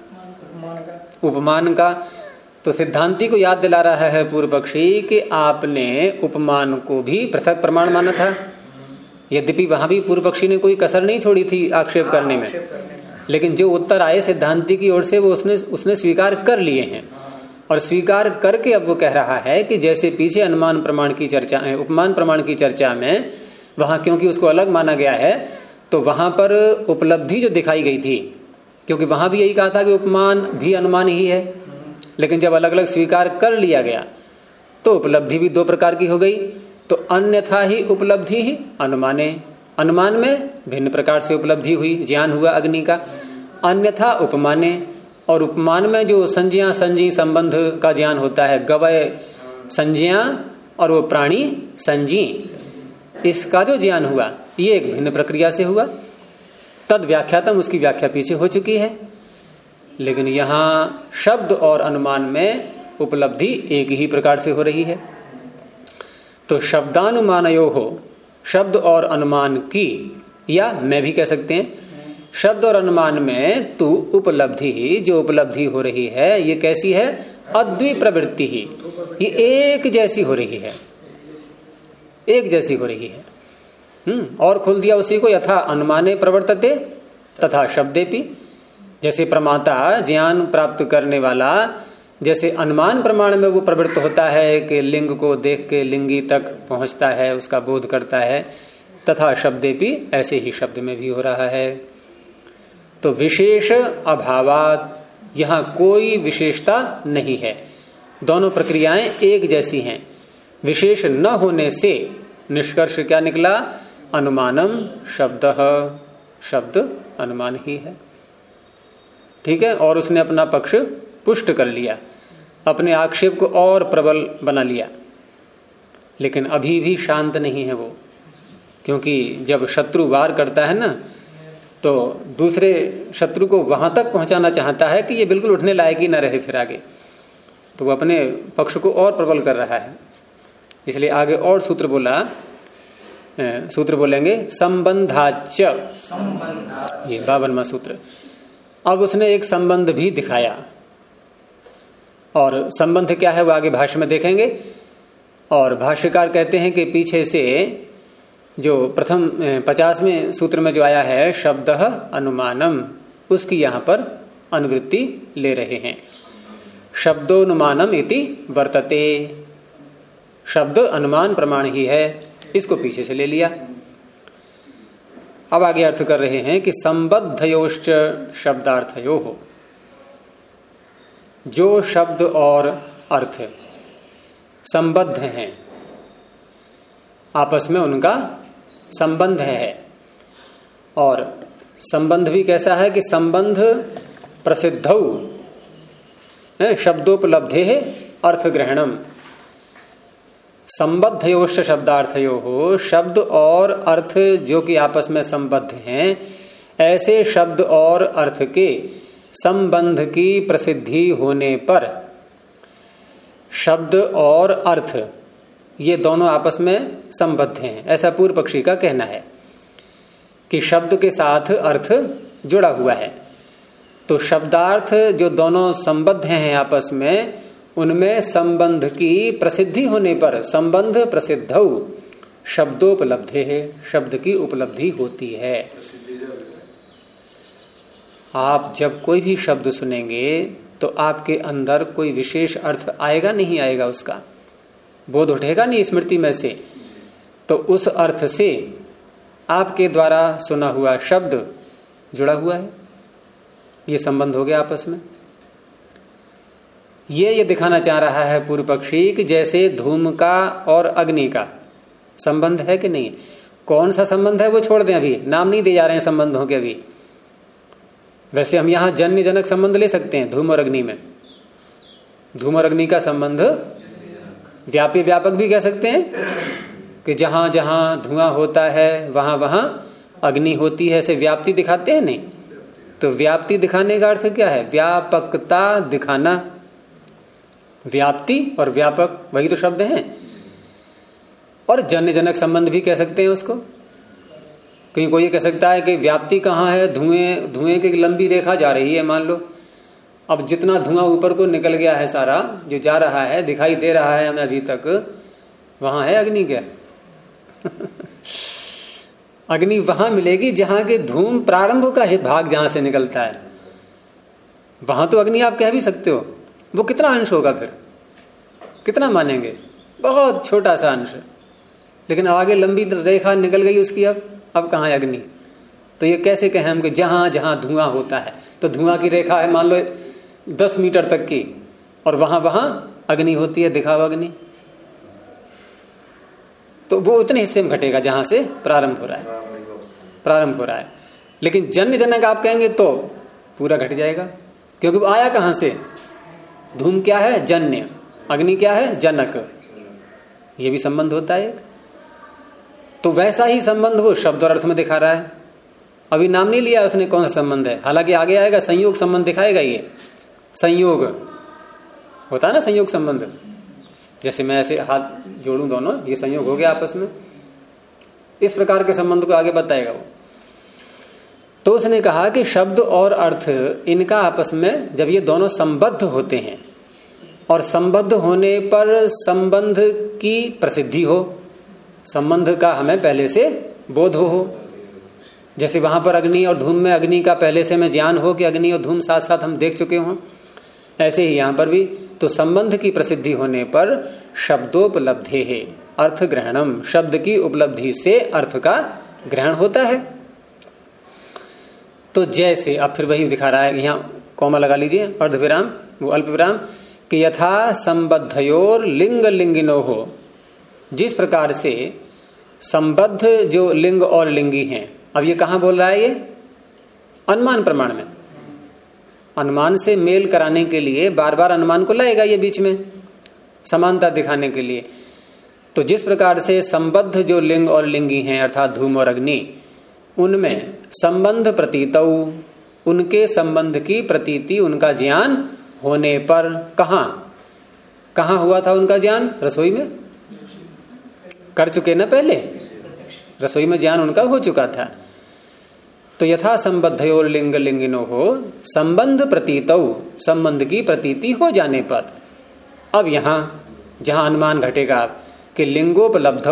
A: उपमान का। तो सिद्धांति को याद दिला रहा है पूर्व पक्षी कि आपने उपमान को भी पृथक प्रमाण माना था। यद्यपि वहां भी पूर्व पक्षी ने कोई कसर नहीं छोड़ी थी आक्षेप करने में, लेकिन जो उत्तर आए सिद्धांति की ओर से वो उसने स्वीकार कर लिए हैं। और स्वीकार करके अब वो कह रहा है कि जैसे पीछे अनुमान प्रमाण की चर्चा, उपमान प्रमाण की चर्चा में वहां क्योंकि उसको अलग माना गया है, तो वहां पर उपलब्धि जो दिखाई गई थी, क्योंकि वहां भी यही कहा था कि उपमान भी अनुमान ही है, लेकिन जब अलग अलग स्वीकार कर लिया गया तो उपलब्धि भी दो प्रकार की हो गई। तो अन्यथा ही उपलब्धि ही अनुमाने, अनुमान में भिन्न प्रकार से उपलब्धि हुई, ज्ञान हुआ अग्नि का। अन्यथा उपमाने, और उपमान में जो संज्ञा संजी संबंध का ज्ञान होता है, गवय संज्ञा और वो प्राणी संजी, इसका जो ज्ञान हुआ ये एक भिन्न प्रक्रिया से हुआ। तद व्याख्यातम, उसकी व्याख्या पीछे हो चुकी है। लेकिन यहां शब्द और अनुमान में उपलब्धि एक ही प्रकार से हो रही है। तो शब्दानुमानयो हो, शब्द और अनुमान की, या मैं भी कह सकते हैं शब्द और अनुमान में तू उपलब्धि ही, जो उपलब्धि हो रही है ये कैसी है? अद्विप्रवृत्ति ही, ये एक जैसी हो रही है, एक जैसी हो रही है। और खोल दिया उसी को, यथा अनुमाने प्रवर्तते तथा शब्देपि। जैसे प्रमाता ज्ञान प्राप्त करने वाला जैसे अनुमान प्रमाण में वो प्रवृत्त होता है कि लिंग को देख के लिंगी तक पहुंचता है, उसका बोध करता है, तथा शब्देपि, ऐसे ही शब्द में भी हो रहा है। तो विशेष अभावात, यहां कोई विशेषता नहीं है, दोनों प्रक्रियाएं एक जैसी हैं। विशेष न होने से निष्कर्ष क्या निकला? अनुमानम शब्द, शब्द अनुमान ही है। ठीक है। और उसने अपना पक्ष पुष्ट कर लिया, अपने आक्षेप को और प्रबल बना लिया। लेकिन अभी भी शांत नहीं है वो, क्योंकि जब शत्रु वार करता है ना, तो दूसरे शत्रु को वहां तक पहुंचाना चाहता है कि ये बिल्कुल उठने लायक ही न रहे फिर आगे, तो वो अपने पक्ष को और प्रबल कर रहा है। इसलिए आगे और सूत्र बोला, सूत्र बोलेंगे संबंधाच, ये 52वां सूत्र। अब उसने एक संबंध भी दिखाया, और संबंध क्या है वो आगे भाष्य में देखेंगे। और भाष्यकार कहते हैं कि पीछे से जो प्रथम 50वें सूत्र में जो आया है शब्द अनुमानम, उसकी यहां पर अनुवृत्ति ले रहे हैं। शब्दोनुमानम इति वर्तते, शब्द अनुमान प्रमाण ही है, इसको पीछे से ले लिया। अब आगे अर्थ कर रहे हैं कि संबद्धयोश्च शब्दार्थयो हो, जो शब्द और अर्थ संबद्ध हैं, आपस में उनका संबंध है। और संबंध भी कैसा है कि संबंध प्रसिद्धौ शब्दोपलब्धे अर्थ ग्रहणम। संबद्धयोश्च शब्दार्थयो हो, शब्द और अर्थ जो कि आपस में संबद्ध हैं, ऐसे शब्द और अर्थ के संबंध की प्रसिद्धि होने पर शब्द और अर्थ ये दोनों आपस में संबद्ध हैं, ऐसा पूर्व पक्षी का कहना है कि शब्द के साथ अर्थ जुड़ा हुआ है। तो शब्दार्थ जो दोनों संबद्ध हैं आपस में, उनमें संबंध की प्रसिद्धि होने पर संबंध प्रसिद्धौ शब्दोपलब्धे है, शब्द की उपलब्धि होती है। आप जब कोई भी शब्द सुनेंगे तो आपके अंदर कोई विशेष अर्थ आएगा नहीं आएगा, उसका बोध उठेगा नहीं स्मृति में से, तो उस अर्थ से आपके द्वारा सुना हुआ शब्द जुड़ा हुआ है, ये संबंध हो गया आपस में। ये दिखाना चाह रहा है पूर्व पक्षी कि जैसे धूम का और अग्नि का संबंध है कि नहीं। कौन सा संबंध है वो छोड़ दें, अभी नाम नहीं दे जा रहे हैं संबंधों के अभी। वैसे हम यहां जन्य जनक संबंध ले सकते हैं धूम और अग्नि में। धूम और अग्नि का संबंध व्यापी व्यापक भी कह सकते हैं कि जहां जहां धुआं होता है वहां वहां अग्नि होती है, ऐसे व्याप्ति दिखाते हैं नहीं। तो व्याप्ति दिखाने का अर्थ क्या है? व्यापकता दिखाना। व्याप्ति और व्यापक वही तो शब्द हैं। और जन्य जनक संबंध भी कह सकते हैं उसको। कहीं कोई कह सकता है कि व्याप्ति कहाँ है? धुएं की लंबी रेखा जा रही है, मान लो। अब जितना धुआं ऊपर को निकल गया है सारा, जो जा रहा है, दिखाई दे रहा है हमें अभी तक, वहां है अग्नि क्या? अग्नि वहां मिलेगी जहां के धूम प्रारंभ का भाग जहां से निकलता है, वहां तो अग्नि आप कह भी सकते हो। वो कितना अंश होगा फिर? कितना मानेंगे? बहुत छोटा सा अंश। लेकिन आगे लंबी रेखा निकल गई उसकी, अब कहाँ है अग्नि? तो ये कैसे कहें हम कि जहां जहां धुआं होता है, तो धुआं की रेखा है मान लो 10 मीटर तक की, और वहां वहां अग्नि होती है, दिखावा अग्नि। तो वो उतने हिस्से में घटेगा जहां से प्रारंभ हो रहा है। लेकिन जन्य जनक आप कहेंगे तो पूरा घट जाएगा, क्योंकि वो आया कहां से? धूम क्या है? जन्य। अग्नि क्या है? जनक। ये भी संबंध होता है। तो वैसा ही संबंध वो शब्द और अर्थ में दिखा रहा है। अभी नाम नहीं लिया उसने कौन सा संबंध है, हालांकि आगे आएगा संयोग संबंध दिखाएगा। ये संयोग होता है ना, संयोग संबंध। जैसे मैं ऐसे हाथ जोड़ूं दोनों, ये संयोग हो गया आपस में। इस प्रकार के संबंध को आगे बताएगा वो। तो उसने कहा कि शब्द और अर्थ इनका आपस में जब ये दोनों संबद्ध होते हैं, और संबद्ध होने पर संबंध की प्रसिद्धि हो, संबंध का हमें पहले से बोध हो। जैसे वहां पर अग्नि और धूम में अग्नि का पहले से हमें ज्ञान हो कि अग्नि और धूम साथ साथ हम देख चुके हों, ऐसे ही यहां पर भी तो संबंध की प्रसिद्धि होने पर शब्दोपलब्धे है अर्थ ग्रहणम, शब्द की उपलब्धि से अर्थ का ग्रहण होता है। तो जैसे अब फिर वही दिखा रहा है, यहां कॉमा लगा लीजिए, अर्ध विराम, वो अल्प विराम, कि यथा संबद्धयोर लिंग लिंगिनो हो। जिस प्रकार से संबद्ध जो लिंग और लिंगी हैं, अब ये कहां बोल रहा है? ये अनुमान प्रमाण में। अनुमान से मेल कराने के लिए बार बार अनुमान को लाएगा ये बीच में, समानता दिखाने के लिए। तो जिस प्रकार से संबद्ध जो लिंग और लिंगी हैं अर्थात धूम और अग्नि, उनमें संबंध प्रतीतौ, उनके संबंध की प्रतीति, उनका ज्ञान होने पर कहां हुआ था उनका ज्ञान? रसोई में कर चुके ना पहले, रसोई में ज्ञान उनका हो चुका था। तो यथा संबद्धयोर लिंग लिंगिनो हो, संबंध प्रतीतौ, संबंध की प्रतीति हो जाने पर, अब यहां जहां अनुमान घटेगा कि लिंगोपलब्धौ,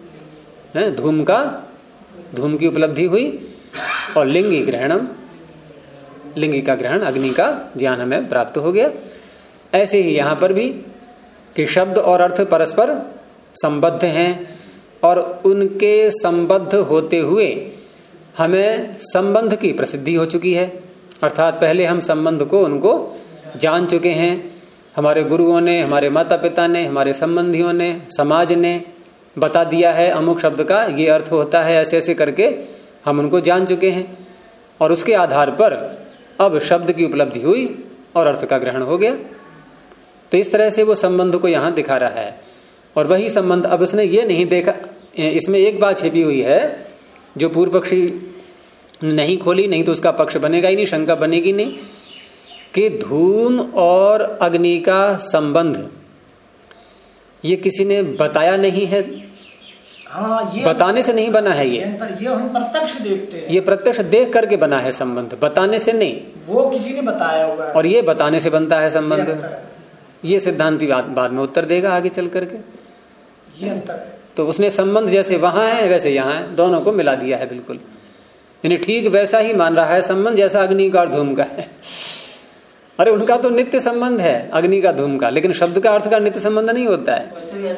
A: धूम की उपलब्धि हुई, और लिंगी ग्रहणम, लिंगी का ग्रहण, अग्नि का ज्ञान हमें प्राप्त हो गया। ऐसे ही यहां पर भी कि शब्द और अर्थ परस्पर संबद्ध हैं, और उनके संबद्ध होते हुए हमें संबंध की प्रसिद्धि हो चुकी है। अर्थात पहले हम संबंध को उनको जान चुके हैं, हमारे गुरुओं ने, हमारे माता पिता ने, हमारे संबंधियों ने, समाज ने बता दिया है अमुक शब्द का ये अर्थ होता है, ऐसे ऐसे करके हम उनको जान चुके हैं। और उसके आधार पर अब शब्द की उपलब्धि हुई और अर्थ का ग्रहण हो गया। तो इस तरह से वो संबंध को यहां दिखा रहा है। और वही संबंध अब उसने ये नहीं देखा, इसमें एक बात छिपी हुई है जो पूर्व पक्षी नहीं खोली, नहीं तो उसका पक्ष बनेगा ही नहीं, शंका बनेगी नहीं, कि धूम और अग्नि का संबंध ये किसी ने बताया नहीं है।
C: हाँ, ये
A: बताने से नहीं बना है। ये
C: हम प्रत्यक्ष देखते हैं,
A: ये प्रत्यक्ष देख करके बना है संबंध, बताने से नहीं।
C: वो किसी ने बताया होगा, और
A: ये बताने से बनता है संबंध। ये सिद्धांति बाद में उत्तर देगा आगे चल करके।
C: ये अंतर है।
A: तो उसने संबंध जैसे वहां है वैसे यहाँ है, दोनों को मिला दिया है बिल्कुल। यानी ठीक वैसा ही मान रहा है संबंध जैसा अग्नि का और धूम का है। अरे उनका तो नित्य संबंध है अग्नि का धूम का, लेकिन शब्द का अर्थ का नित्य संबंध नहीं होता है।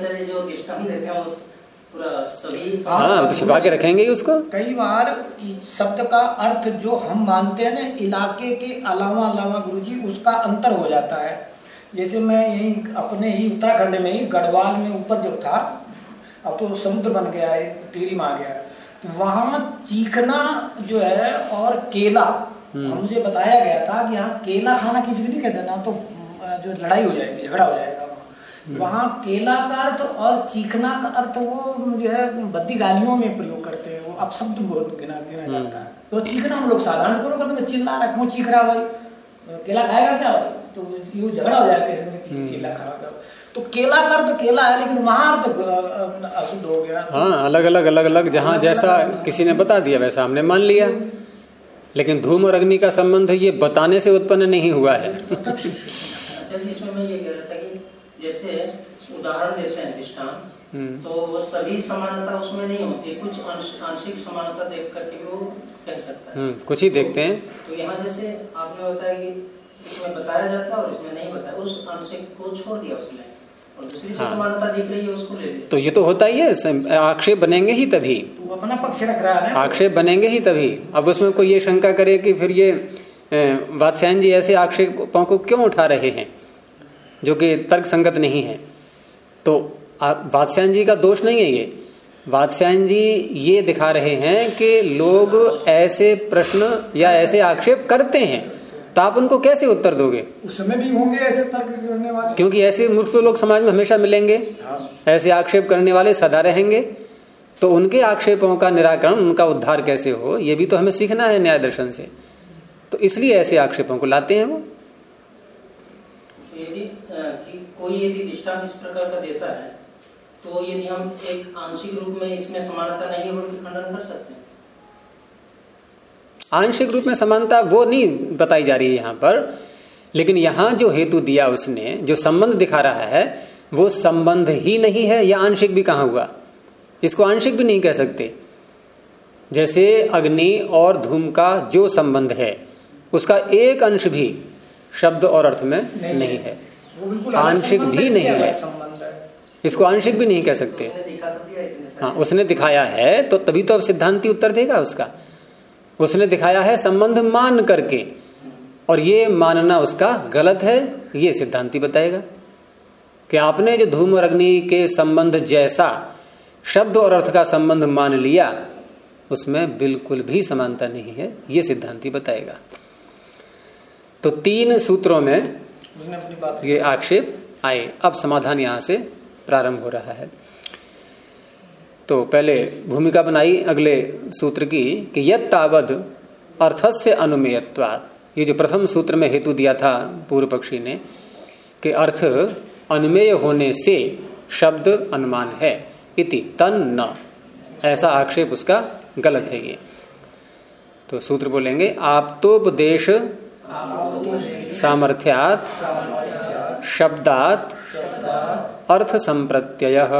A: हाँ, तो छिपा के रखेंगे ही उसको।
C: कई बार शब्द का अर्थ जो हम मानते हैं ना, इलाके के अलावा गुरुजी, उसका अंतर हो जाता है। जैसे मैं यही अपने ही उत्तराखंड में ही गढ़वाल में ऊपर जो था, अब तो समुद्र बन गया है, टिहरी में आ गया है, वहां चीखना जो है और केला, हमसे बताया गया था कि यहाँ केला खाना किसी को नहीं कहते ना, तो जो लड़ाई हो जाएगी, झगड़ा हो जाएगा। वहाँ केला का अर्थ और चीखना का अर्थ वो जो है बद्दी गालियों में प्रयोग करते हैं, वो अपशब्द बहुत गिना जाता है। तो चीखना हम लोग साधारण प्रयोग करते हैं, चिल्ला रहा क्यों चीख रहा भाई, केला खाएगा क्या भाई, तो ये झगड़ा हो जाएगा केला खाएगा। तो केला का अर्थ केला है, लेकिन वहां अर्थ अशुद्ध हो गया। हाँ,
A: अलग अलग जहाँ जैसा किसी ने बता दिया वैसा हमने मान लिया, लेकिन धूम और अग्नि का संबंध ये बताने से उत्पन्न नहीं हुआ है।
D: अच्छा जी, इसमें मैं ये कह रहा था कि जैसे उदाहरण देते हैं दृष्टांत, तो वो सभी समानता उसमें नहीं होती, कुछ आंशिक समानता देख करके भी वो कह सकता है।
A: कुछ ही देखते हैं।
D: तो यहाँ जैसे आपने बताया कि इसमें बताया जाता है और इसमें नहीं बताया, उस आंशिक को छोड़ दिया उसने, और दूसरी जो समानता दिख रही है उसको ले लिया।
A: तो ये तो होता ही है, आक्षेप बनेंगे ही तभी,
C: तो अपना पक्ष रख रहा है,
A: आक्षेप बनेंगे ही तभी। अब उसमें कोई ये शंका करे कि फिर ये वात्स्यायन जी ऐसे आक्षेपों को क्यों उठा रहे हैं जो कि तर्क संगत नहीं है, तो वात्स्यायन जी का दोष नहीं है ये। वात्स्यायन जी ये दिखा रहे हैं कि लोग ऐसे प्रश्न या ऐसे आक्षेप करते हैं, तो आप उनको कैसे उत्तर दोगे?
C: उस समय भी होंगे ऐसे तर्क करने वाले,
A: क्योंकि ऐसे मूर्ख तो लोग समाज में हमेशा मिलेंगे। ऐसे आक्षेप करने वाले सदा रहेंगे, तो उनके आक्षेपों का निराकरण, उनका उद्धार कैसे हो, ये भी तो हमें सीखना है न्याय दर्शन से। तो इसलिए ऐसे आक्षेपों को लाते हैं वो।
D: यदि कोई दृष्टांत इस प्रकार का देता है, तो यदि हम एक आंशिक रूप में इसमें समानता नहीं हो, खंडन कर सकते हैं।
A: आंशिक रूप में समानता वो नहीं बताई जा रही है यहाँ पर, लेकिन यहाँ जो हेतु दिया उसने, जो संबंध दिखा रहा है, वो संबंध ही नहीं है, या आंशिक भी कहाँ हुआ, इसको आंशिक भी नहीं कह सकते। जैसे अग्नि और धूम का जो संबंध है, उसका एक अंश भी शब्द और अर्थ में नहीं है, आंशिक भी नहीं है, इसको आंशिक भी नहीं कह सकते। हाँ, उसने दिखाया है, तो तभी तो अब सिद्धांती उत्तर देगा उसका। उसने दिखाया है संबंध मान करके, और ये मानना उसका गलत है, ये सिद्धांती बताएगा कि आपने जो धूम और अग्नि के संबंध जैसा शब्द और अर्थ का संबंध मान लिया, उसमें बिल्कुल भी समानता नहीं है, ये सिद्धांती बताएगा। तो 3 सूत्रों में ये आक्षेप आए। अब समाधान यहां से प्रारंभ हो रहा है। तो पहले भूमिका बनाई अगले सूत्र की कि यत् तावद अर्थस्य अनुमेयत्वात्, ये जो प्रथम सूत्र में हेतु दिया था पूर्व पक्षी ने कि अर्थ अनुमेय होने से शब्द अनुमान है, इति तन न, ऐसा आक्षेप उसका गलत है ये। तो सूत्र बोलेंगे आप्तोपदेश सामर्थ्यात् शब्दात् अर्थ संप्रत्ययः।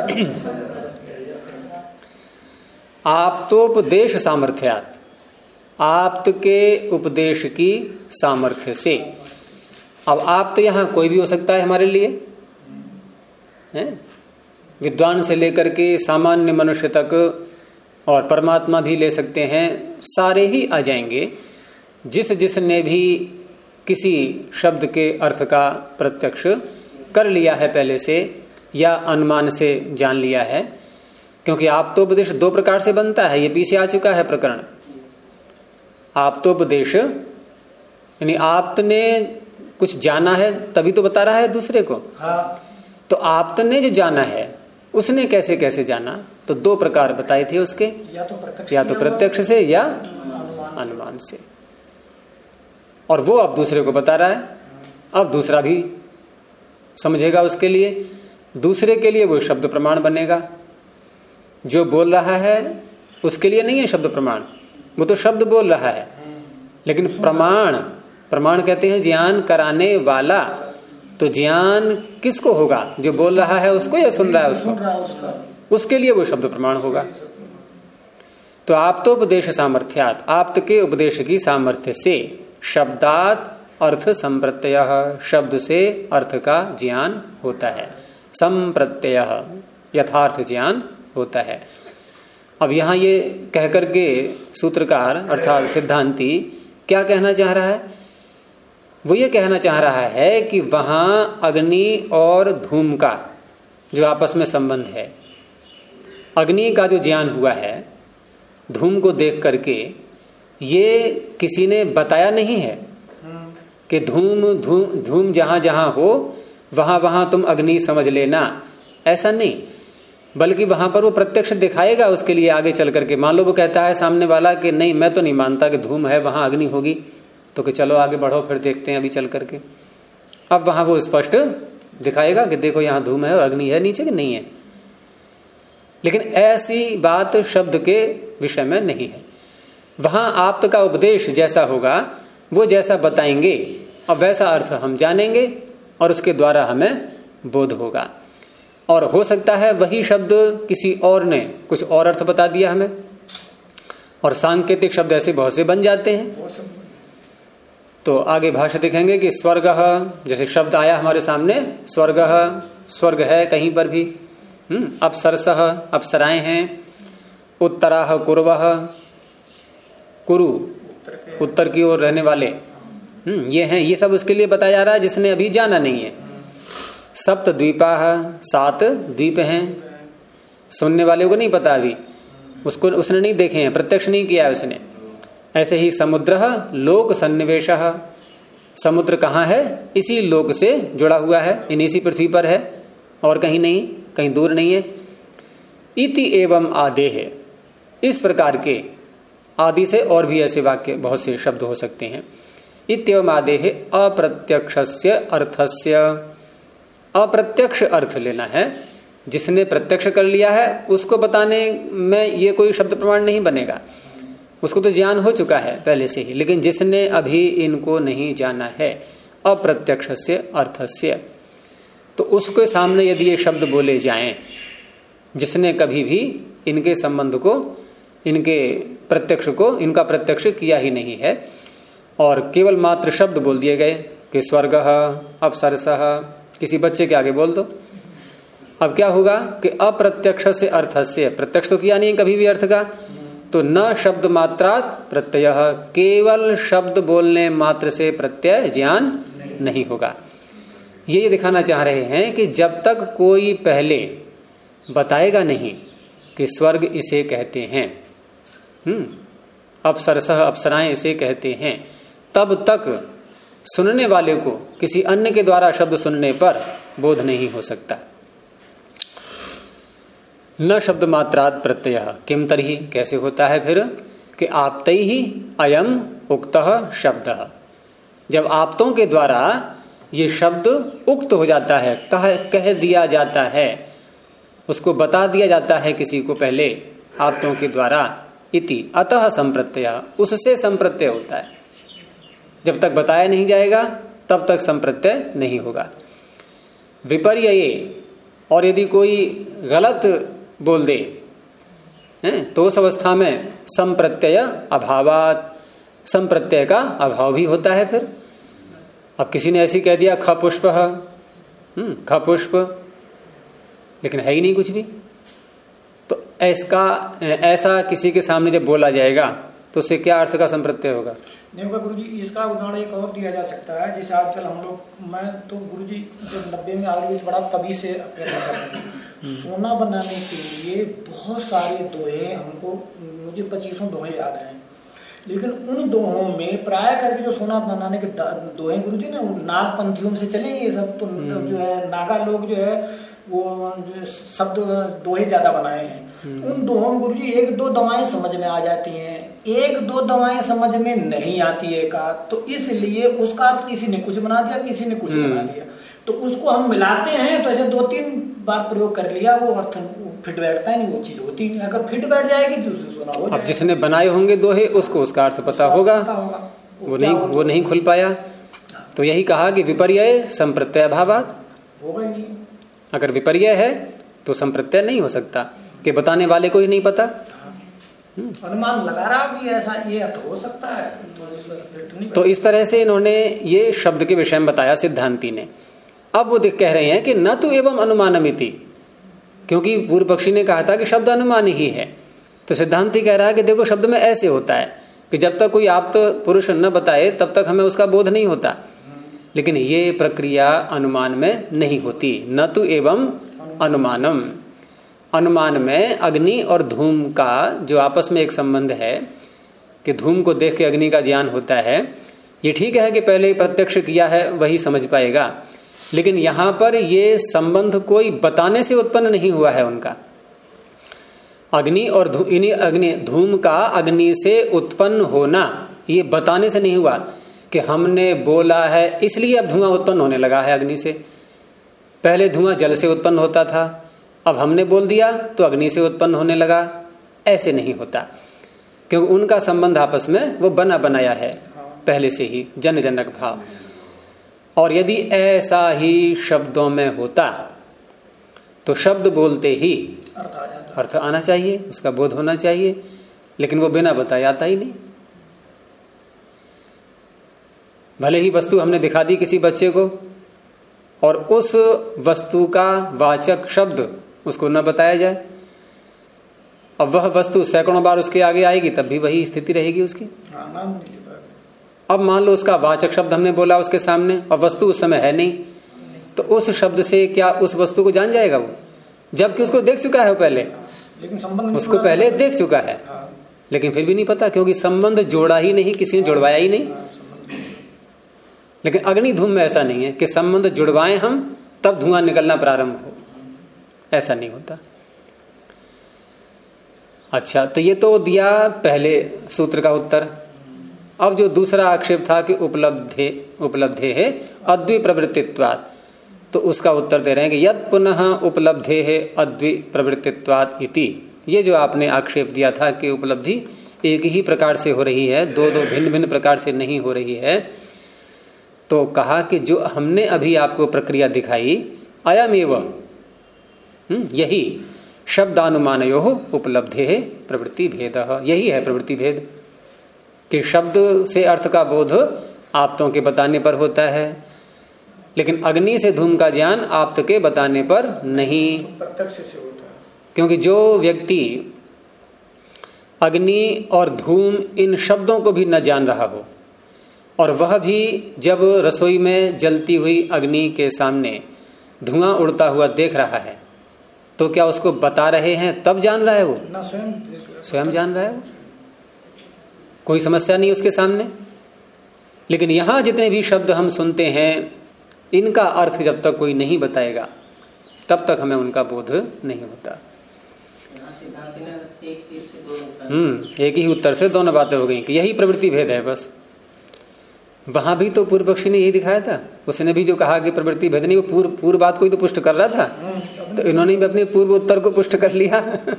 A: आप्तोपदेश सामर्थ्यात्, आप्त के उपदेश की सामर्थ्य से। अब आप्त यहां कोई भी हो सकता है हमारे लिए, है? विद्वान से लेकर के सामान्य मनुष्य तक, और परमात्मा भी ले सकते हैं, सारे ही आ जाएंगे। जिसने भी किसी शब्द के अर्थ का प्रत्यक्ष कर लिया है पहले से, या अनुमान से जान लिया है, क्योंकि आप्तोपदेश 2 प्रकार से बनता है, ये पीछे आ चुका है प्रकरण। आप्तोपदेश यानी आप्त ने कुछ जाना है तभी तो बता रहा है दूसरे को। तो आप्त ने जो जाना है उसने कैसे कैसे जाना, तो 2 प्रकार बताए थे उसके, या तो प्रत्यक्ष से या अनुमान से। और वो अब दूसरे को बता रहा है, अब दूसरा भी समझेगा उसके लिए, दूसरे के लिए वो शब्द प्रमाण बनेगा। जो बोल रहा है उसके लिए नहीं है शब्द प्रमाण, वो तो शब्द बोल रहा है, लेकिन प्रमाण कहते हैं ज्ञान कराने वाला। तो ज्ञान किसको होगा, जो बोल रहा है उसको या सुन रहा है उसको, उसके लिए वो शब्द प्रमाण होगा। तो आप्तोपदेश सामर्थ्यात्, आप्त के उपदेश की सामर्थ्य से, शब्दात् अर्थ संप्रत्यय, शब्द से अर्थ का ज्ञान होता है, संप्रत्यय यथार्थ ज्ञान होता है। अब यहां ये कहकर के सूत्रकार अर्थात सिद्धांती क्या कहना चाह रहा है वो ये कहना चाह रहा है कि वहां अग्नि और धूम का जो आपस में संबंध है, अग्नि का जो ज्ञान हुआ है धूम को देख करके, ये किसी ने बताया नहीं है कि धूम जहां जहां हो वहां वहां तुम अग्नि समझ लेना, ऐसा नहीं। बल्कि वहां पर वो प्रत्यक्ष दिखाएगा उसके लिए आगे चल करके। मान लो वो कहता है सामने वाला कि नहीं मैं तो नहीं मानता कि धूम है वहां अग्नि होगी, तो कि चलो आगे बढ़ो फिर देखते हैं अभी चल करके। अब वहां वो स्पष्ट दिखाएगा कि देखो यहां धूम है और अग्नि है नीचे कि नहीं है। लेकिन ऐसी बात शब्द के विषय में नहीं है। वहां आप्त का उपदेश जैसा होगा वो जैसा बताएंगे अब वैसा अर्थ हम जानेंगे और उसके द्वारा हमें बोध होगा। और हो सकता है वही शब्द किसी और ने कुछ और अर्थ बता दिया हमें, और सांकेतिक शब्द ऐसे बहुत से बन जाते हैं। तो आगे भाष्य देखेंगे कि स्वर्ग, जैसे शब्द आया हमारे सामने, स्वर्ग, स्वर्ग है कहीं पर भी, अप्सरसः, अप्सराएं हैं, उत्तराह कुर्वः, कुरु उत्तर की ओर रहने वाले ये हैं। ये सब उसके लिए बताया जा रहा है जिसने अभी जाना नहीं है। सप्त द्वीपाः, 7 द्वीप हैं। सुनने वाले को नहीं पता अभी, उसको उसने नहीं देखे हैं, प्रत्यक्ष नहीं किया है उसने। ऐसे ही समुद्र लोक सन्निवेशः, समुद्र कहाँ है, इसी लोक से जुड़ा हुआ है, इसी पृथ्वी पर है और कहीं नहीं, कहीं दूर नहीं है। इति एवं आदेः, इस प्रकार के आदि से और भी ऐसे वाक्य बहुत से शब्द हो सकते हैं। इत्येवं आदेः अप्रत्यक्षस्य अर्थस्य, अप्रत्यक्ष अर्थ लेना है। जिसने प्रत्यक्ष कर लिया है उसको बताने में ये कोई शब्द प्रमाण नहीं बनेगा, उसको तो ज्ञान हो चुका है पहले से ही। लेकिन जिसने अभी इनको नहीं जाना है, अप्रत्यक्षस्य अर्थस्य, तो उसके सामने यदि ये शब्द बोले जाएं, जिसने कभी भी इनके संबंध को, इनके प्रत्यक्ष को, इनका प्रत्यक्ष किया ही नहीं है, और केवल मात्र शब्द बोल दिए गए कि स्वर्ग, अप्सरसः, किसी बच्चे के आगे बोल दो, अब क्या होगा कि अप्रत्यक्ष से अर्थस्य, प्रत्यक्ष तो किया नहीं कभी भी अर्थ का, तो न शब्द मात्रात प्रत्यय, केवल शब्द बोलने मात्र से प्रत्यय ज्ञान नहीं होगा। ये दिखाना चाह रहे हैं कि जब तक कोई पहले बताएगा नहीं कि स्वर्ग इसे कहते हैं, अप्सरसः, अप्सराएं इसे कहते हैं, तब तक सुनने वाले को किसी अन्य के द्वारा शब्द सुनने पर बोध नहीं हो सकता। न शब्द मात्रात प्रत्यय किम तरही, कैसे होता है फिर कि आपतै ही अयम उक्तः शब्दः, जब आपतों के द्वारा ये शब्द उक्त हो जाता है, कह दिया जाता है, उसको बता दिया जाता है किसी को पहले आपतों के द्वारा, इति अतः संप्रत्यय, उससे संप्रत्यय होता है। जब तक बताया नहीं जाएगा तब तक संप्रत्यय नहीं होगा। विपर्यये, और यदि कोई गलत बोल दे तो उस अवस्था में संप्रत्यय अभावात, संप्रत्यय का अभाव भी होता है। फिर अब किसी ने ऐसी कह दिया ख पुष्प, ख पुष्प, लेकिन है ही नहीं कुछ भी, तो ऐसा किसी के सामने जब बोला जाएगा तो उससे क्या अर्थ का संप्रत्यय होगा?
C: नहीं होगा गुरुजी। इसका उदाहरण एक और दिया जा सकता है, जैसे आजकल हम लोग, मैं तो गुरुजी जब 90 में आयुर्वेद पढ़ा तभी से सोना बनाने के लिए बहुत सारे दोहे, हमको मुझे 25 दोहे याद हैं, लेकिन उन दोहों में प्राय करके जो सोना बनाने के दोहे गुरुजी ने नागपंथियों से चले, ये सब तो जो है नागा लोग जो है वो जो शब्द दोहे ज्यादा बनाए हैं। उन दोहों गुरुजी 1-2 दवाएं समझ में आ जाती हैं, 1-2 दवाएं समझ में नहीं आती है का, तो इसलिए उसका अर्थ किसी ने कुछ बना दिया, किसी ने कुछ बना दिया, तो उसको हम मिलाते हैं, तो ऐसे 2-3 बार प्रयोग कर लिया, वो अर्थ फिट बैठता है नहीं, वो चीज होती नहीं। अगर फिट बैठ जाएगी तो उससे सुना हो जाएगा। अब
A: जिसने बनाए होंगे दोहे उसको उसका अर्थ पता होगा, वो नहीं खुल पाया, तो यही कहा कि विपर्यय संप्रत्यय अभावात,
C: होगा ही नहीं।
A: अगर विपर्यय है तो संप्रत्यय नहीं हो सकता कि बताने वाले को ही नहीं पता।
C: अनुमान लगा रहा कि ऐसा ये अर्थ हो सकता है,
A: तो इस तरह से इन्होंने ये शब्द के विषय में बताया सिद्धांती ने। अब वो कह रहे हैं कि न तो एवं अनुमानमिति, क्योंकि पूर्व पक्षी ने कहा था कि शब्द अनुमान ही है, तो सिद्धांती कह रहा है कि देखो शब्द में ऐसे होता है कि जब तक कोई आप्त पुरुष न बताए तब तक हमें उसका बोध नहीं होता। लेकिन ये प्रक्रिया अनुमान में नहीं होती। न तो एवं अनुमानम, अनुमान में अग्नि और धूम का जो आपस में एक संबंध है कि धूम को देख के अग्नि का ज्ञान होता है, ये ठीक है कि पहले ही प्रत्यक्ष किया है वही समझ पाएगा, लेकिन यहां पर ये संबंध कोई बताने से उत्पन्न नहीं हुआ है उनका। अग्नि और धूम का अग्नि से उत्पन्न होना ये बताने से नहीं हुआ कि हमने बोला है इसलिए अब धुआं उत्पन्न होने लगा है अग्नि से। पहले धुआं जल से उत्पन्न होता था, अब हमने बोल दिया तो अग्नि से उत्पन्न होने लगा, ऐसे नहीं होता, क्योंकि उनका संबंध आपस में वो बना बनाया है पहले से ही, जन जनक भाव। और यदि ऐसा ही शब्दों में होता तो शब्द बोलते ही अर्थ आना चाहिए, उसका बोध होना चाहिए, लेकिन वो बिना बताए आता ही नहीं। भले ही वस्तु हमने दिखा दी किसी बच्चे को और उस वस्तु का वाचक शब्द उसको न बताया जाए, अब वह वस्तु सैकड़ों बार उसके आगे आएगी तब भी वही स्थिति रहेगी उसकी। अब मान लो उसका वाचक शब्द हमने बोला उसके सामने और वस्तु उस समय है नहीं, तो उस शब्द से क्या उस वस्तु को जान जाएगा वो, जबकि उसको देख चुका है वो पहले,
C: लेकिन संबंध
A: उसको पहले देख चुका है, लेकिन फिर भी नहीं पता, क्योंकि संबंध जोड़ा ही नहीं, किसी ने जुड़वाया ही नहीं। लेकिन अग्नि धूम में ऐसा नहीं है कि संबंध जुड़वाएं हम तब धुआं निकलना प्रारंभ हो, ऐसा नहीं होता। अच्छा, तो ये तो दिया पहले सूत्र का उत्तर। अब जो दूसरा आक्षेप था कि उपलब्धे है अद्वि प्रवृत्तित्वात्, तो उसका उत्तर दे रहे हैं कि यद पुनः उपलब्धे है अद्वि प्रवृत्तित्वात् इति। ये जो आपने आक्षेप दिया था कि उपलब्धि एक ही प्रकार से हो रही है, दो दो भिन्न भिन्न प्रकार से नहीं हो रही है, तो कहा कि जो हमने अभी आपको प्रक्रिया दिखाई अयमेव यही शब्दानुमानयो उपलब्धे है प्रवृत्ति भेद, यही है प्रवृत्ति भेद कि शब्द से अर्थ का बोध आप्तों के बताने पर होता है, लेकिन अग्नि से धूम का ज्ञान आप्त के बताने पर नहीं,
C: प्रत्यक्ष से होता है।
A: क्योंकि जो व्यक्ति अग्नि और धूम इन शब्दों को भी न जान रहा हो और वह भी जब रसोई में जलती हुई अग्नि के सामने धुआं उड़ता हुआ देख रहा है, तो क्या उसको बता रहे हैं तब जान रहा है वो?
C: ना,
A: स्वयं जान रहा है वो, कोई समस्या नहीं उसके सामने। लेकिन यहां जितने भी शब्द हम सुनते हैं इनका अर्थ जब तक कोई नहीं बताएगा तब तक हमें उनका बोध नहीं होता। एक ही उत्तर से दोनों बातें हो गई कि यही प्रवृत्ति भेद है बस। वहां भी तो पूर्व पक्षी ने यही दिखाया था, उसने भी जो कहा कि प्रवृत्ति भेद नहीं, वो पूर्व बात को ही तो पुष्ट कर रहा था, तो इन्होंने भी अपने पूर्व उत्तर को पुष्ट कर लिया।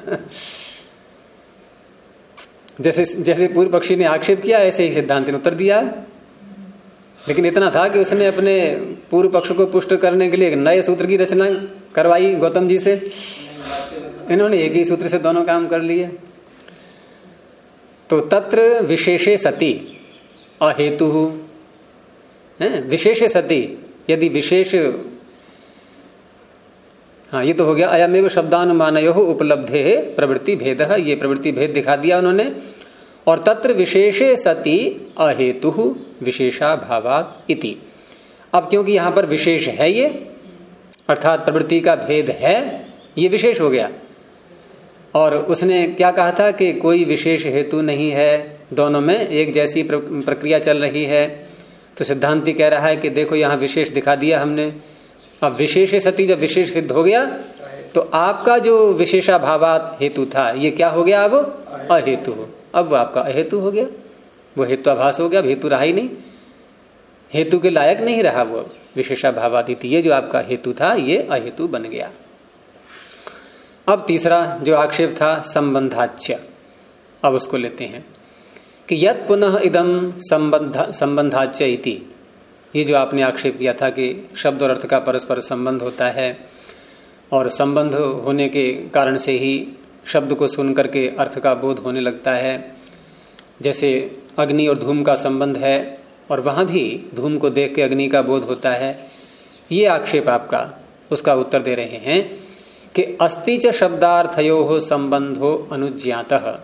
A: जैसे पूर्व पक्षी ने आक्षेप किया ऐसे ही सिद्धांत ने उत्तर दिया। लेकिन इतना था कि उसने अपने पूर्व पक्ष को पुष्ट करने के लिए एक नए सूत्र की रचना करवाई गौतम जी से, इन्होंने एक ही सूत्र से दोनों काम कर लिए। तो तत्र विशेषे सति अहेतु, विशेषे सति, यदि विशेष, हाँ ये तो हो गया अयमेव शब्दानुमानयो उपलब्धे है प्रवृत्ति भेद, ये प्रवृत्ति भेद दिखा दिया उन्होंने। और तत्र विशेषे सति अहेतु विशेषा भावात् इति। अब क्योंकि यहां पर विशेष है ये, अर्थात प्रवृत्ति का भेद है, ये विशेष हो गया। और उसने क्या कहा था कि कोई विशेष हेतु नहीं है, दोनों में एक जैसी प्रक्रिया चल रही है। तो सिद्धांति कह रहा है कि देखो यहां विशेष दिखा दिया हमने, अब विशेष सती जब विशेष सिद्ध हो गया तो आपका जो विशेषा भावात हेतु था ये क्या हो गया, अब अहेतु, अब वो आपका अहेतु हो गया, वो हेतुआभास हो गया, अब हेतु रहा ही नहीं, हेतु के लायक नहीं रहा वो विशेषा भावादिति, ये जो आपका हेतु था ये अहेतु बन गया। अब तीसरा जो आक्षेप था संबंधाच्य, अब उसको लेते हैं कि यत् पुनः इदम संबंधाच्य इति। ये जो आपने आक्षेप किया था कि शब्द और अर्थ का परस्पर संबंध होता है और संबंध होने के कारण से ही शब्द को सुन करके अर्थ का बोध होने लगता है, जैसे अग्नि और धूम का संबंध है और वहां भी धूम को देख के अग्नि का बोध होता है। ये आक्षेप आपका, उसका उत्तर दे रहे हैं कि अस्ति च शब्दार्थयो संबंधो अनुज्ञातः।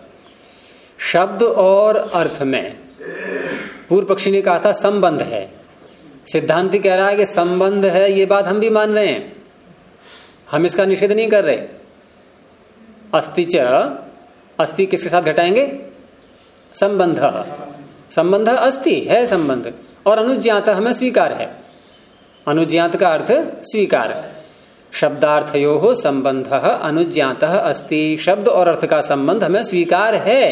A: शब्द और अर्थ में पूर्व पक्षी ने कहा था संबंध है, सिद्धांति कह रहा है कि संबंध है, ये बात हम भी मान रहे हैं, हम इसका निषेध नहीं कर रहे। अस्ति च, अस्ति किसके साथ घटाएंगे? संबंध। संबंध अस्ति है संबंध, और अनुज्ञात हमें स्वीकार है। अनुज्ञात का अर्थ स्वीकार। शब्दार्थयोः संबंधः अनुज्ञातः अस्ति। शब्द और अर्थ का संबंध हमें स्वीकार है।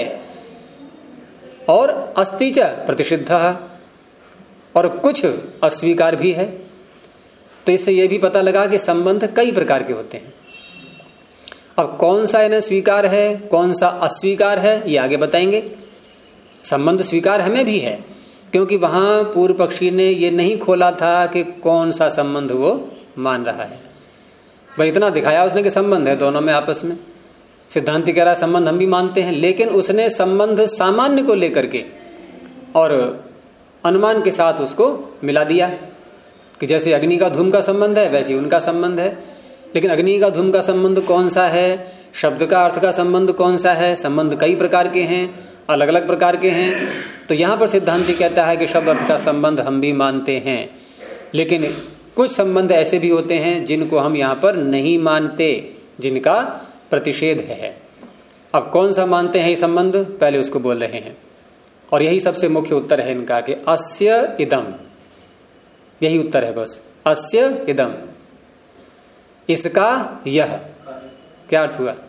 A: और अस्ति च प्रतिषिद्धः, और कुछ अस्वीकार भी है। तो इससे यह भी पता लगा कि संबंध कई प्रकार के होते हैं। अब कौन सा इन्हें स्वीकार है, कौन सा अस्वीकार है, ये आगे बताएंगे। संबंध स्वीकार हमें भी है, क्योंकि वहां पूर्व पक्षी ने ये नहीं खोला था कि कौन सा संबंध वो मान रहा है। भाई इतना दिखाया उसने कि संबंध है दोनों में आपस में। सिद्धांति कह रहा है संबंध हम भी मानते हैं, लेकिन उसने संबंध सामान्य को लेकर के और अनुमान के साथ उसको मिला दिया कि जैसे अग्नि का धूम का संबंध है वैसे उनका संबंध है। लेकिन अग्नि का धूम का संबंध कौन सा है, शब्द का अर्थ का संबंध कौन सा है? संबंध कई प्रकार के हैं, अलग अलग प्रकार के हैं। तो यहां पर सिद्धांति कहता है कि शब्द अर्थ का संबंध हम भी मानते हैं, लेकिन कुछ संबंध ऐसे भी होते हैं जिनको हम यहां पर नहीं मानते, जिनका प्रतिषेध है। अब कौन सा मानते हैं ये संबंध, पहले उसको बोल रहे हैं। और यही सबसे मुख्य उत्तर है इनका कि अस्य इदम, यही उत्तर है बस। अस्य इदम, इसका यह। क्या अर्थ हुआ?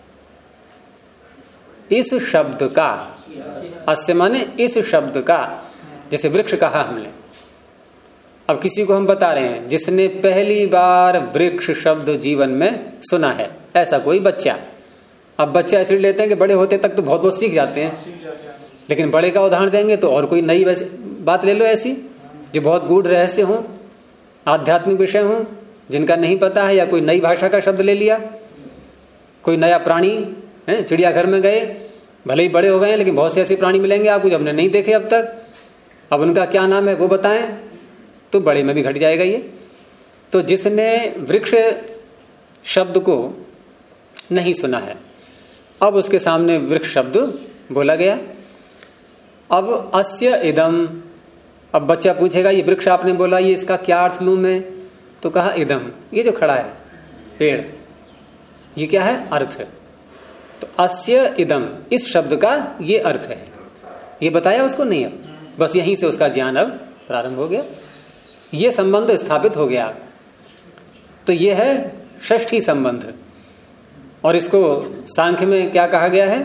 A: इस शब्द का, अस्य माने इस शब्द का। जैसे वृक्ष कहा हमने, अब किसी को हम बता रहे हैं जिसने पहली बार वृक्ष शब्द जीवन में सुना है, ऐसा कोई बच्चा। अब बच्चा ऐसे लेते हैं कि बड़े होते तक तो बहुत बहुत सीख जाते हैं, लेकिन बड़े का उदाहरण देंगे तो और कोई नई वैसी बात ले लो ऐसी जो बहुत गूढ़ रहस्य हो, आध्यात्मिक विषय हो, जिनका नहीं पता है, या कोई नई भाषा का शब्द ले लिया, कोई नया प्राणी है, चिड़ियाघर में गए, भले ही बड़े हो गए लेकिन बहुत से ऐसे प्राणी मिलेंगे आपको जो हमने नहीं देखे अब तक, अब उनका क्या नाम है वो बताएं, तो बड़े में भी घट जाएगा ये। तो जिसने वृक्ष शब्द को नहीं सुना है, अब उसके सामने वृक्ष शब्द बोला गया। अब अस्य इदम, अब बच्चा पूछेगा ये वृक्ष आपने बोला, ये इसका क्या अर्थ लूं मैं? तो कहा इदम, ये जो खड़ा है पेड़, ये क्या है? अर्थ। तो अस्य इदम, इस शब्द का ये अर्थ है, ये बताया उसको नहीं। अब बस यहीं से उसका ज्ञान अब प्रारंभ हो गया, ये संबंध स्थापित हो गया। तो ये है षष्ठी संबंध, और इसको सांख्य में क्या कहा गया है?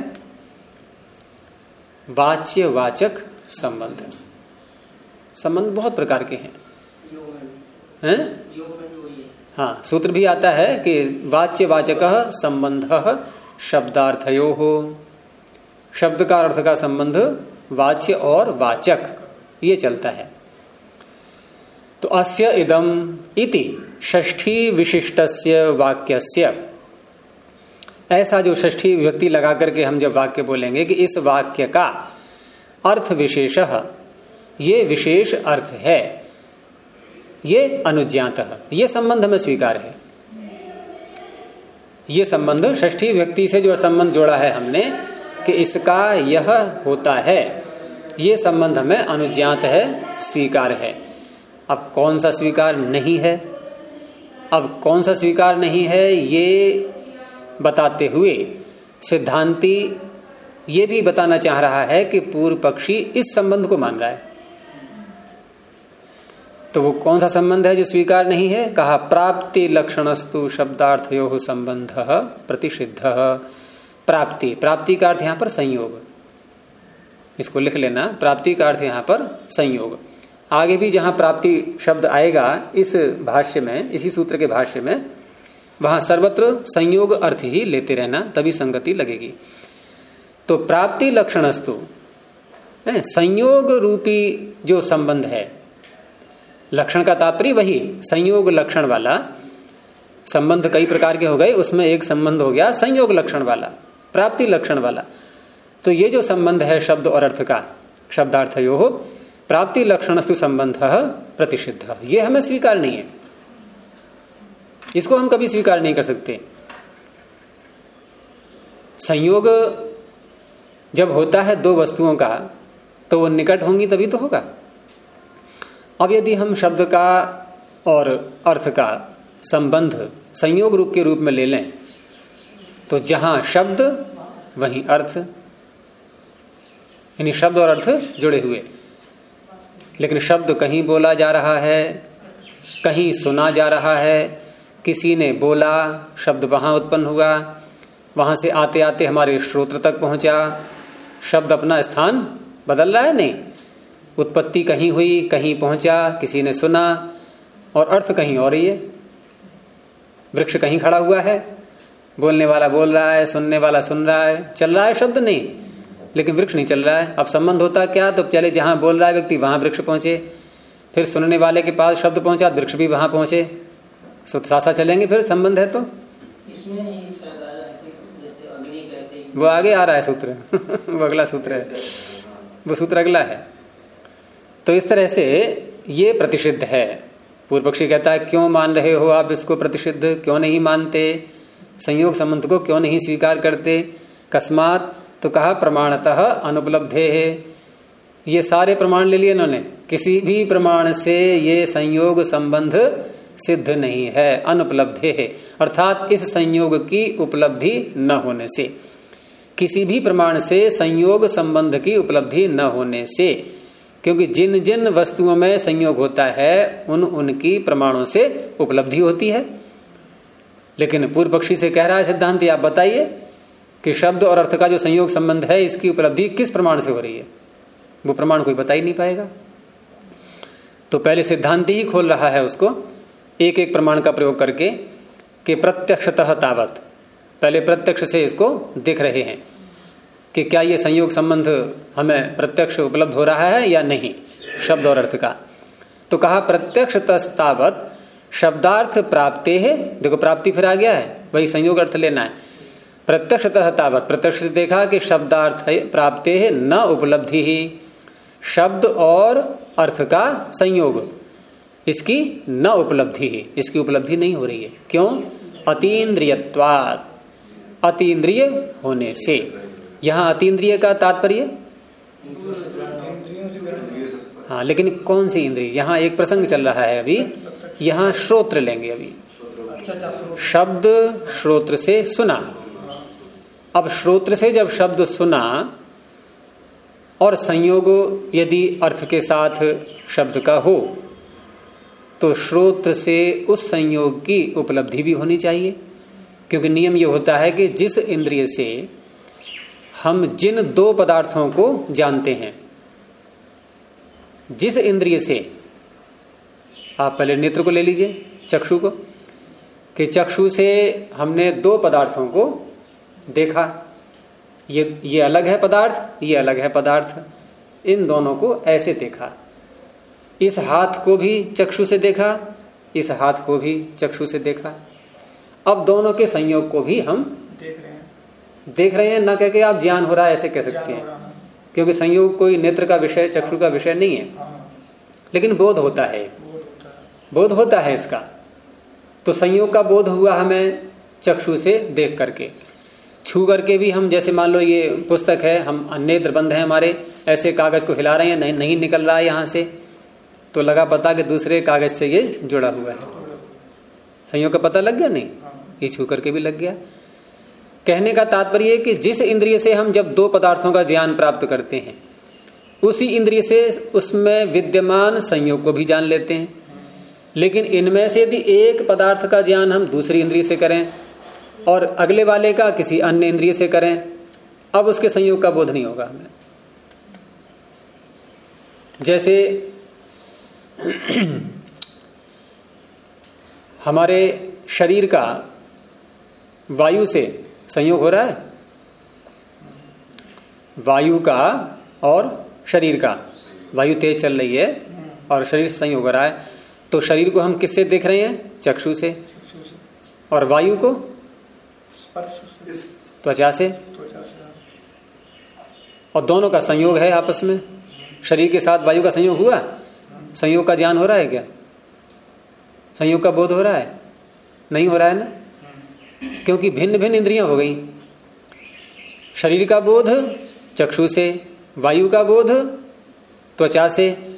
A: वाच्य वाचक संबंध। संबंध बहुत प्रकार के हैं, हाँ, सूत्र भी आता है कि वाच्य वाचक संबंध शब्दार्थयो हो। शब्द का अर्थ का संबंध वाच्य और वाचक, ये चलता है। तो अस्य इदम इति षष्ठी विशिष्टस्य वाक्यस्य, ऐसा जो षष्ठी विभक्ति लगा करके हम जब वाक्य बोलेंगे कि इस वाक्य का अर्थ विशेषः, ये विशेष अर्थ है, ये अनुज्ञातः, ये संबंध हमें स्वीकार है। ये संबंध षष्ठी विभक्ति से जो संबंध जोड़ा है हमने कि इसका यह होता है, ये संबंध हमें अनुज्ञात है, स्वीकार है। अब कौन सा स्वीकार नहीं है? अब कौन सा स्वीकार नहीं है ये बताते हुए सिद्धांती ये भी बताना चाह रहा है कि पूर्व पक्षी इस संबंध को मान रहा है। तो वो कौन सा संबंध है जो स्वीकार नहीं है? कहा प्राप्ति लक्षणस्तु शब्दार्थयोः संबंधः प्रतिषिद्धः। प्राप्ति, प्राप्ति का अर्थ यहां पर संयोग, इसको लिख लेना। प्राप्ति का अर्थ यहां पर संयोग। आगे भी जहां प्राप्ति शब्द आएगा इस भाष्य में, इसी सूत्र के भाष्य में, वहां सर्वत्र संयोग अर्थ ही लेते रहना, तभी संगति लगेगी। तो प्राप्ति लक्षणस्तु, संयोग रूपी जो संबंध है, लक्षण का तात्पर्य वही संयोग लक्षण वाला संबंध। कई प्रकार के हो गए, उसमें एक संबंध हो गया संयोग लक्षण वाला, प्राप्ति लक्षण वाला। तो ये जो संबंध है शब्द और अर्थ का, शब्दार्थयोः प्राप्ति लक्षणस्तु संबंधः प्रतिषिद्धः, ये हमें स्वीकार नहीं है, इसको हम कभी स्वीकार नहीं कर सकते। संयोग जब होता है दो वस्तुओं का, तो वो निकट होंगी तभी तो होगा। अब यदि हम शब्द का और अर्थ का संबंध संयोग रूप के रूप में ले लें तो जहां शब्द वहीं अर्थ, यानी शब्द और अर्थ जुड़े हुए। लेकिन शब्द कहीं बोला जा रहा है, कहीं सुना जा रहा है, किसी ने बोला, शब्द वहां उत्पन्न हुआ, वहां से आते आते हमारे श्रोत्र तक पहुंचा, शब्द अपना स्थान बदल रहा है नहीं, उत्पत्ति कहीं हुई, कहीं पहुंचा, किसी ने सुना, और अर्थ कहीं और ही है। वृक्ष कहीं खड़ा हुआ है, बोलने वाला बोल रहा है, सुनने वाला सुन रहा है, चल रहा है शब्द नहीं, लेकिन वृक्ष नहीं चल रहा है। अब संबंध होता क्या? तो चले जहां बोल रहा है व्यक्ति वहां वृक्ष पहुंचे, फिर सुनने वाले के पास शब्द पहुंचा, वृक्ष भी वहां पहुंचे, सासा चलेंगे, फिर संबंध है। तो
D: इसमें जैसे अग्नि कहते हैं,
A: वो आगे आ रहा है सूत्र वो अगला सूत्र है, वो सूत्र अगला है। तो इस तरह से ये प्रतिषिद्ध है। पूर्व पक्षी कहता है क्यों मान रहे हो आप इसको प्रतिषिद्ध, क्यों नहीं मानते, संयोग संबंध को क्यों नहीं स्वीकार करते? कस्मात, तो कहा प्रमाणतः अनुपलब्धे है। ये सारे प्रमाण ले लिए इन्होंने, किसी भी प्रमाण से ये संयोग संबंध सिद्ध नहीं है, अनुपलब्धे है, अर्थात इस संयोग की उपलब्धि न होने से, किसी भी प्रमाण से संयोग संबंध की उपलब्धि न होने से, क्योंकि जिन जिन वस्तुओं में संयोग होता है उनकी प्रमाणों से उपलब्धि होती है। लेकिन पूर्व पक्षी से कह रहा है सिद्धांत, आप बताइए कि शब्द और अर्थ का जो संयोग संबंध है इसकी उपलब्धि किस प्रमाण से हो रही है? वो प्रमाण कोई बता ही नहीं पाएगा। तो पहले सिद्धांत ही खोल रहा है उसको एक एक प्रमाण का प्रयोग करके कि प्रत्यक्षतः तावत, पहले प्रत्यक्ष से इसको देख रहे हैं कि क्या ये संयोग संबंध हमें प्रत्यक्ष उपलब्ध हो रहा है या नहीं शब्द और अर्थ का। तो कहा प्रत्यक्षतस्तावत शब्दार्थ प्राप्ते है, देखो प्राप्ति फिर आ गया है, वही संयोग अर्थ लेना है। प्रत्यक्षतः तावत, प्रत्यक्ष से देखा कि शब्दार्थ प्राप्ते है न उपलब्धि ही, शब्द और अर्थ का संयोग इसकी न उपलब्धि है, इसकी उपलब्धि नहीं हो रही है। क्यों? अतीन्द्रियत्वात्, अतीन्द्रिय होने से। यहां अतीन्द्रिय का तात्पर्य, हाँ, लेकिन कौन सी इंद्रिय? यहां एक प्रसंग चल रहा है अभी, यहां श्रोत्र लेंगे अभी। शब्द श्रोत्र से सुना, अब श्रोत्र से जब शब्द सुना और संयोग यदि अर्थ के साथ शब्द का हो तो श्रोत्र से उस संयोग की उपलब्धि भी होनी चाहिए, क्योंकि नियम ये होता है कि जिस इंद्रिय से हम जिन दो पदार्थों को जानते हैं, जिस इंद्रिय से, आप पहले नेत्र को ले लीजिए, चक्षु को, कि चक्षु से हमने दो पदार्थों को देखा, ये अलग है पदार्थ, ये अलग है पदार्थ, इन दोनों को ऐसे देखा। इस हाथ को भी चक्षु से देखा, इस हाथ को भी चक्षु से देखा। अब दोनों के संयोग को भी हम देख रहे हैं, ना कह के आप ज्ञान हो रहा है ऐसे कह सकते हैं, क्योंकि संयोग कोई नेत्र का विषय, चक्षु का विषय नहीं है, लेकिन बोध होता है, बोध होता है इसका। तो संयोग का बोध हुआ हमें चक्षु से देख करके। छू करके भी हम, जैसे मान लो ये पुस्तक है, हम नेत्र बंद है हमारे, ऐसे कागज को हिला रहे हैं, नहीं निकल रहा है यहां से, तो लगा पता कि दूसरे कागज से ये जुड़ा हुआ है, संयोग का पता लग गया? नहीं, ये छू करके भी लग गया। कहने का तात्पर्य है कि जिस इंद्रिय से हम जब दो पदार्थों का ज्ञान प्राप्त करते हैं, उसी इंद्रिय से उसमें विद्यमान संयोग को भी जान लेते हैं। लेकिन इनमें से यदि एक पदार्थ का ज्ञान हम दूसरी इंद्रिय से करें और अगले वाले का किसी अन्य इंद्रिय से करें, अब उसके संयोग का बोध नहीं होगा हमें। जैसे हमारे शरीर का वायु से संयोग हो रहा है, वायु का और शरीर का, वायु तेज चल रही है और शरीर से संयोग हो रहा है, तो शरीर को हम किससे देख रहे हैं? चक्षु से, और वायु को त्वचा से, और दोनों का संयोग है आपस में। शरीर के साथ वायु का संयोग हुआ, संयोग का ज्ञान हो रहा है क्या? संयोग का बोध हो रहा है? नहीं हो रहा है ना, क्योंकि भिन्न भिन्न इंद्रियां हो गई। शरीर का बोध चक्षु से, वायु का बोध त्वचा से,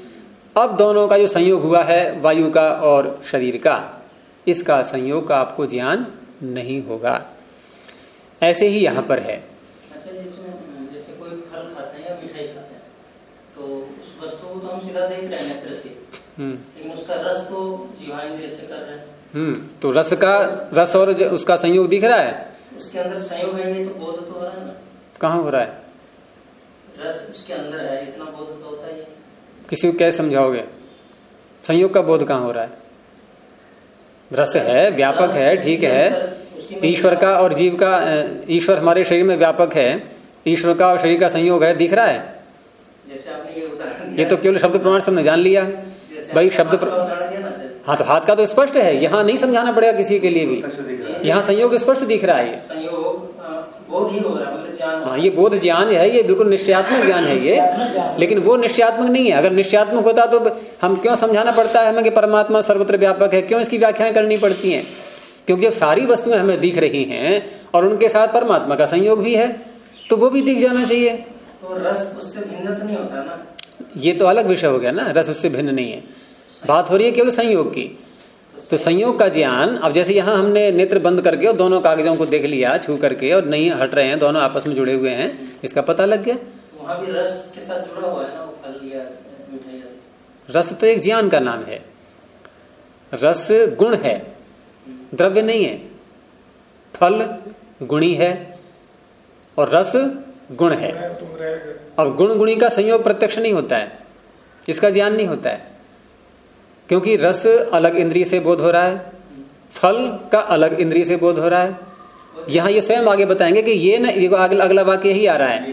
A: अब दोनों का जो संयोग हुआ है वायु का और शरीर का, इसका संयोग का आपको ज्ञान नहीं होगा। ऐसे ही यहां पर है।
D: अच्छा, जिसमें जैसे कोई फल खाते हैं या मिठाई खाते हैं तो उस वस्तु को तो हम सीधा देख रहे हैं नेत्र से, लेकिन उसका रस तो जीवा इंद्रिय से कर रहे हैं।
A: तो रस और उसका संयोग दिख रहा है,
D: उसके अंदर संयोग है, ये तो बोध तो हो रहा है ना।
A: कहाँ हो रहा है?
D: रस उसके अंदर है, इतना बोध तो होता ही है।
A: किसी को कैसे समझाओगे? संयोग का बोध कहाँ हो रहा है? रस है, व्यापक है, ठीक है। ईश्वर का और जीव का, ईश्वर हमारे शरीर में व्यापक है, ईश्वर का और शरीर का संयोग है, दिख रहा है।
D: जैसे आपने ये उदाहरण,
A: ये तो केवल शब्द प्रमाण से हमने जान लिया भाई। शब्द हाँ, तो हाथ का तो स्पष्ट है, यहाँ नहीं समझाना पड़ेगा किसी के लिए भी, यहाँ संयोग स्पष्ट दिख रहा है।
D: संयोग बोध ही हो रहा है, मतलब ज्ञान।
A: हाँ, ये बोध ज्ञान है, ये बिल्कुल निश्चयात्मक ज्ञान है ये, लेकिन वो निश्चयात्मक नहीं है। अगर निश्चयात्मक होता तो हम क्यों समझाना पड़ता है हमें कि परमात्मा सर्वत्र व्यापक है, क्यों इसकी व्याख्याएं करनी पड़ती हैं? क्योंकि जब सारी वस्तुएं हमें दिख रही हैं और उनके साथ परमात्मा का संयोग भी है, तो वो भी दिख जाना चाहिए।
D: तो रस उससे भिन्न तो नहीं होता ना?
A: ये तो अलग विषय हो गया ना, रस उससे भिन्न नहीं है। बात हो रही है केवल संयोग की। तो संयोग का ज्ञान, अब जैसे यहाँ हमने नेत्र बंद करके और दोनों कागजों को देख लिया छू करके और नहीं हट रहे हैं, दोनों आपस में जुड़े हुए हैं, इसका पता लग गया।
D: वहां भी रस के साथ जुड़ा हुआ है ना, वो फल या मिठाई।
A: रस तो एक ज्ञान का नाम है, रस गुण है, द्रव्य नहीं है। फल गुणी है और रस गुण है। और गुण गुणी का संयोग प्रत्यक्ष नहीं होता है, इसका ज्ञान नहीं होता है, क्योंकि रस अलग इंद्रिय से बोध हो रहा है, फल का अलग इंद्रिय से बोध हो रहा है। यहाँ ये स्वयं आगे बताएंगे कि ये ना, ये अगला वाक्य ही आ रहा है।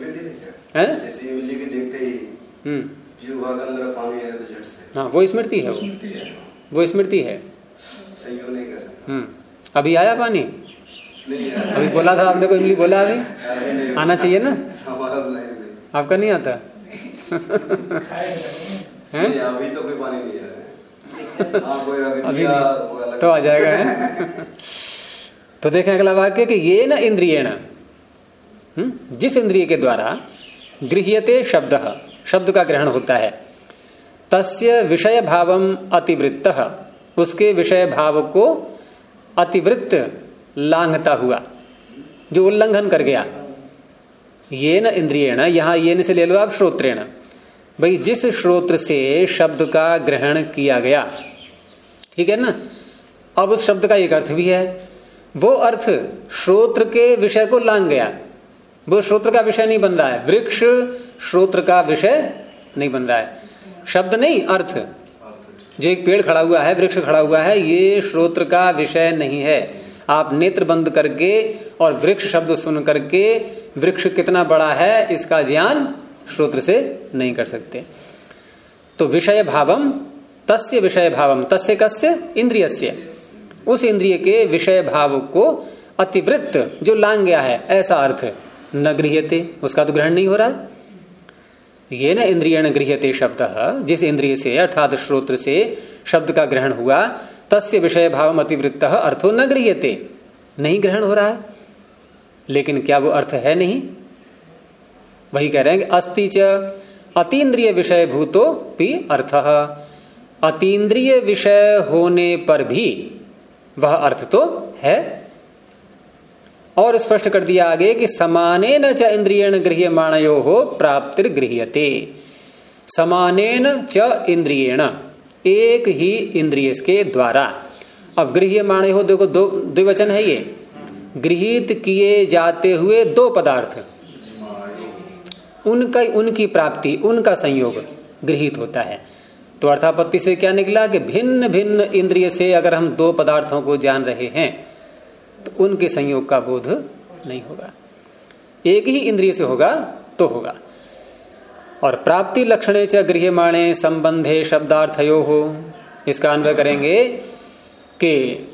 A: हाँ, वो स्मृति है, वो स्मृति है। अभी आया पानी? अभी बोला था आपने, कोई इमली बोला अभी? आना चाहिए ना, आपका नहीं आता?
B: अभी तो कोई पानी नहीं आ रहा है।
A: अभी नहीं तो आ जाएगा है? तो देखें अगला वाक्य कि ये न इंद्रियेण, जिस इंद्रिय के द्वारा गृह्यते शब्द, शब्द का ग्रहण होता है, तस्य विषय भावम अतिवृत्तः, उसके विषय भाव को अतिवृत्त लांघता हुआ, जो उल्लंघन कर गया। ये न इंद्रियेण, यहां ये न से ले लो आप श्रोत्रेण, भाई जिस श्रोत्र से शब्द का ग्रहण किया गया, ठीक है ना। अब उस शब्द का एक अर्थ भी है, वो अर्थ श्रोत्र के विषय को लांघ गया, वो श्रोत्र का विषय नहीं बन रहा है। वृक्ष श्रोत्र का विषय नहीं बन रहा है, शब्द नहीं अर्थ। जो एक पेड़ खड़ा हुआ है, वृक्ष खड़ा हुआ है, ये श्रोत्र का विषय नहीं है। आप नेत्र बंद करके और वृक्ष शब्द सुन करके वृक्ष कितना बड़ा है इसका ज्ञान श्रोत्र से नहीं कर सकते। तो विषय भावम तस्य, विषय भावम तस्य कस्य, इंद्रियस्य, उस इंद्रिय के विषय भाव को अतिवृत्त, जो लांघ गया है, ऐसा अर्थ न गृह्यते, उसका तो ग्रहण नहीं हो रहा है। ये न इंद्रियण गृह्यते शब्द, जिस इंद्रिय से अर्थात श्रोत्र से शब्द का ग्रहण हुआ, तस्य विषय भावम अतिवृत्त अर्थो न गृह्यते, नहीं ग्रहण हो रहा है। लेकिन क्या वो अर्थ है नहीं? वही कह रहे हैं कि अस्ति च अतीन्द्रिय विषय भूतो पि अर्थः, अतीन्द्रिय विषय होने पर भी वह अर्थ तो है। और स्पष्ट कर दिया आगे कि समानेन च इंद्रियेण गृह्यमाणयोः प्राप्तिर गृह्यते, समानेन च इंद्रियेण, एक ही इंद्रिय के द्वारा। अब गृह्यमाणयोः देखो दो द्विवचन है, ये गृहीत किए जाते हुए दो पदार्थ, उनका, उनकी प्राप्ति, उनका संयोग गृहीत होता है। तो अर्थापत्ति से क्या निकला कि भिन्न भिन्न इंद्रिय से अगर हम दो पदार्थों को जान रहे हैं तो उनके संयोग का बोध नहीं होगा, एक ही इंद्रिय से होगा तो होगा। और प्राप्ति लक्षणे च गृह्यमाणे संबंधे शब्दार्थयो हो, इसका अन्वय करेंगे कि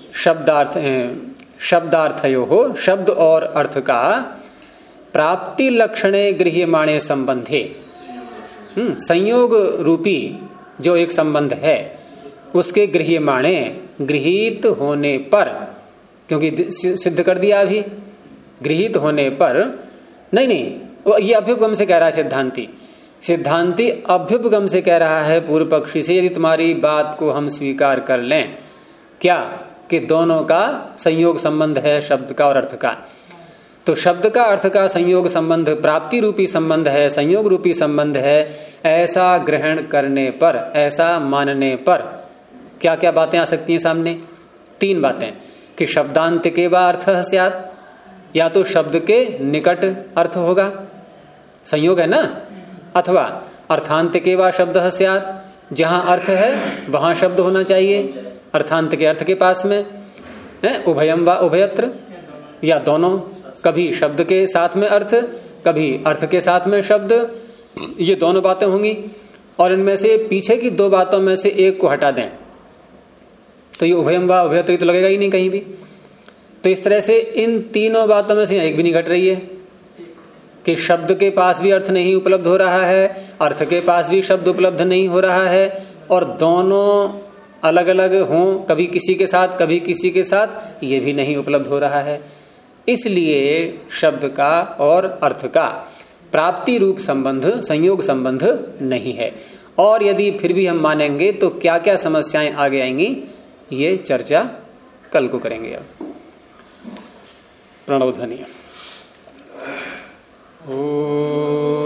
A: शब्दार्थयो हो, शब्द और अर्थ का प्राप्ति लक्षणे गृह्यमाणे संबंधे, संयोग रूपी जो एक संबंध है उसके गृह्यमाणे, गृहीत होने पर, क्योंकि सिद्ध कर दिया अभी, गृहीत होने पर नहीं, ये अभ्युपगम से कह रहा है सिद्धांति, सिद्धांती अभ्युपगम से कह रहा है पूर्व पक्षी से, यदि तुम्हारी बात को हम स्वीकार कर लें, क्या कि दोनों का संयोग संबंध है, शब्द का और अर्थ का, तो शब्द का अर्थ का संयोग संबंध प्राप्ति रूपी संबंध है, संयोग रूपी संबंध है, ऐसा ग्रहण करने पर, ऐसा मानने पर क्या क्या बातें आ सकती हैं सामने? 3 बातें कि शब्दांत के वा अर्थ स्यात्, या तो शब्द के निकट अर्थ होगा, संयोग है ना, अथवा अर्थांत के वा शब्द स्यात्, जहां अर्थ है वहां शब्द होना चाहिए, अर्थांत के अर्थ के पास में है, उभयम वा उभयत्र, या दोनों, कभी शब्द के साथ में अर्थ, कभी अर्थ के साथ में शब्द, ये दोनों बातें होंगी। और इनमें से पीछे की 2 बातों में से एक को हटा दें तो ये उभयम वा उभयत्र तो लगेगा ही नहीं कहीं भी। तो इस तरह से इन तीनों बातों में से एक भी नहीं घट रही है कि शब्द के पास भी अर्थ नहीं उपलब्ध हो रहा है, अर्थ के पास भी शब्द उपलब्ध नहीं हो रहा है, और दोनों अलग अलग हों, कभी किसी के साथ कभी किसी के साथ, ये भी नहीं उपलब्ध हो रहा है। इसलिए शब्द का और अर्थ का प्राप्ति रूप संबंध, संयोग संबंध नहीं है। और यदि फिर भी हम मानेंगे तो क्या क्या समस्याएं आगे आएंगी, ये चर्चा कल को करेंगे। अब प्रणव ध्वनि।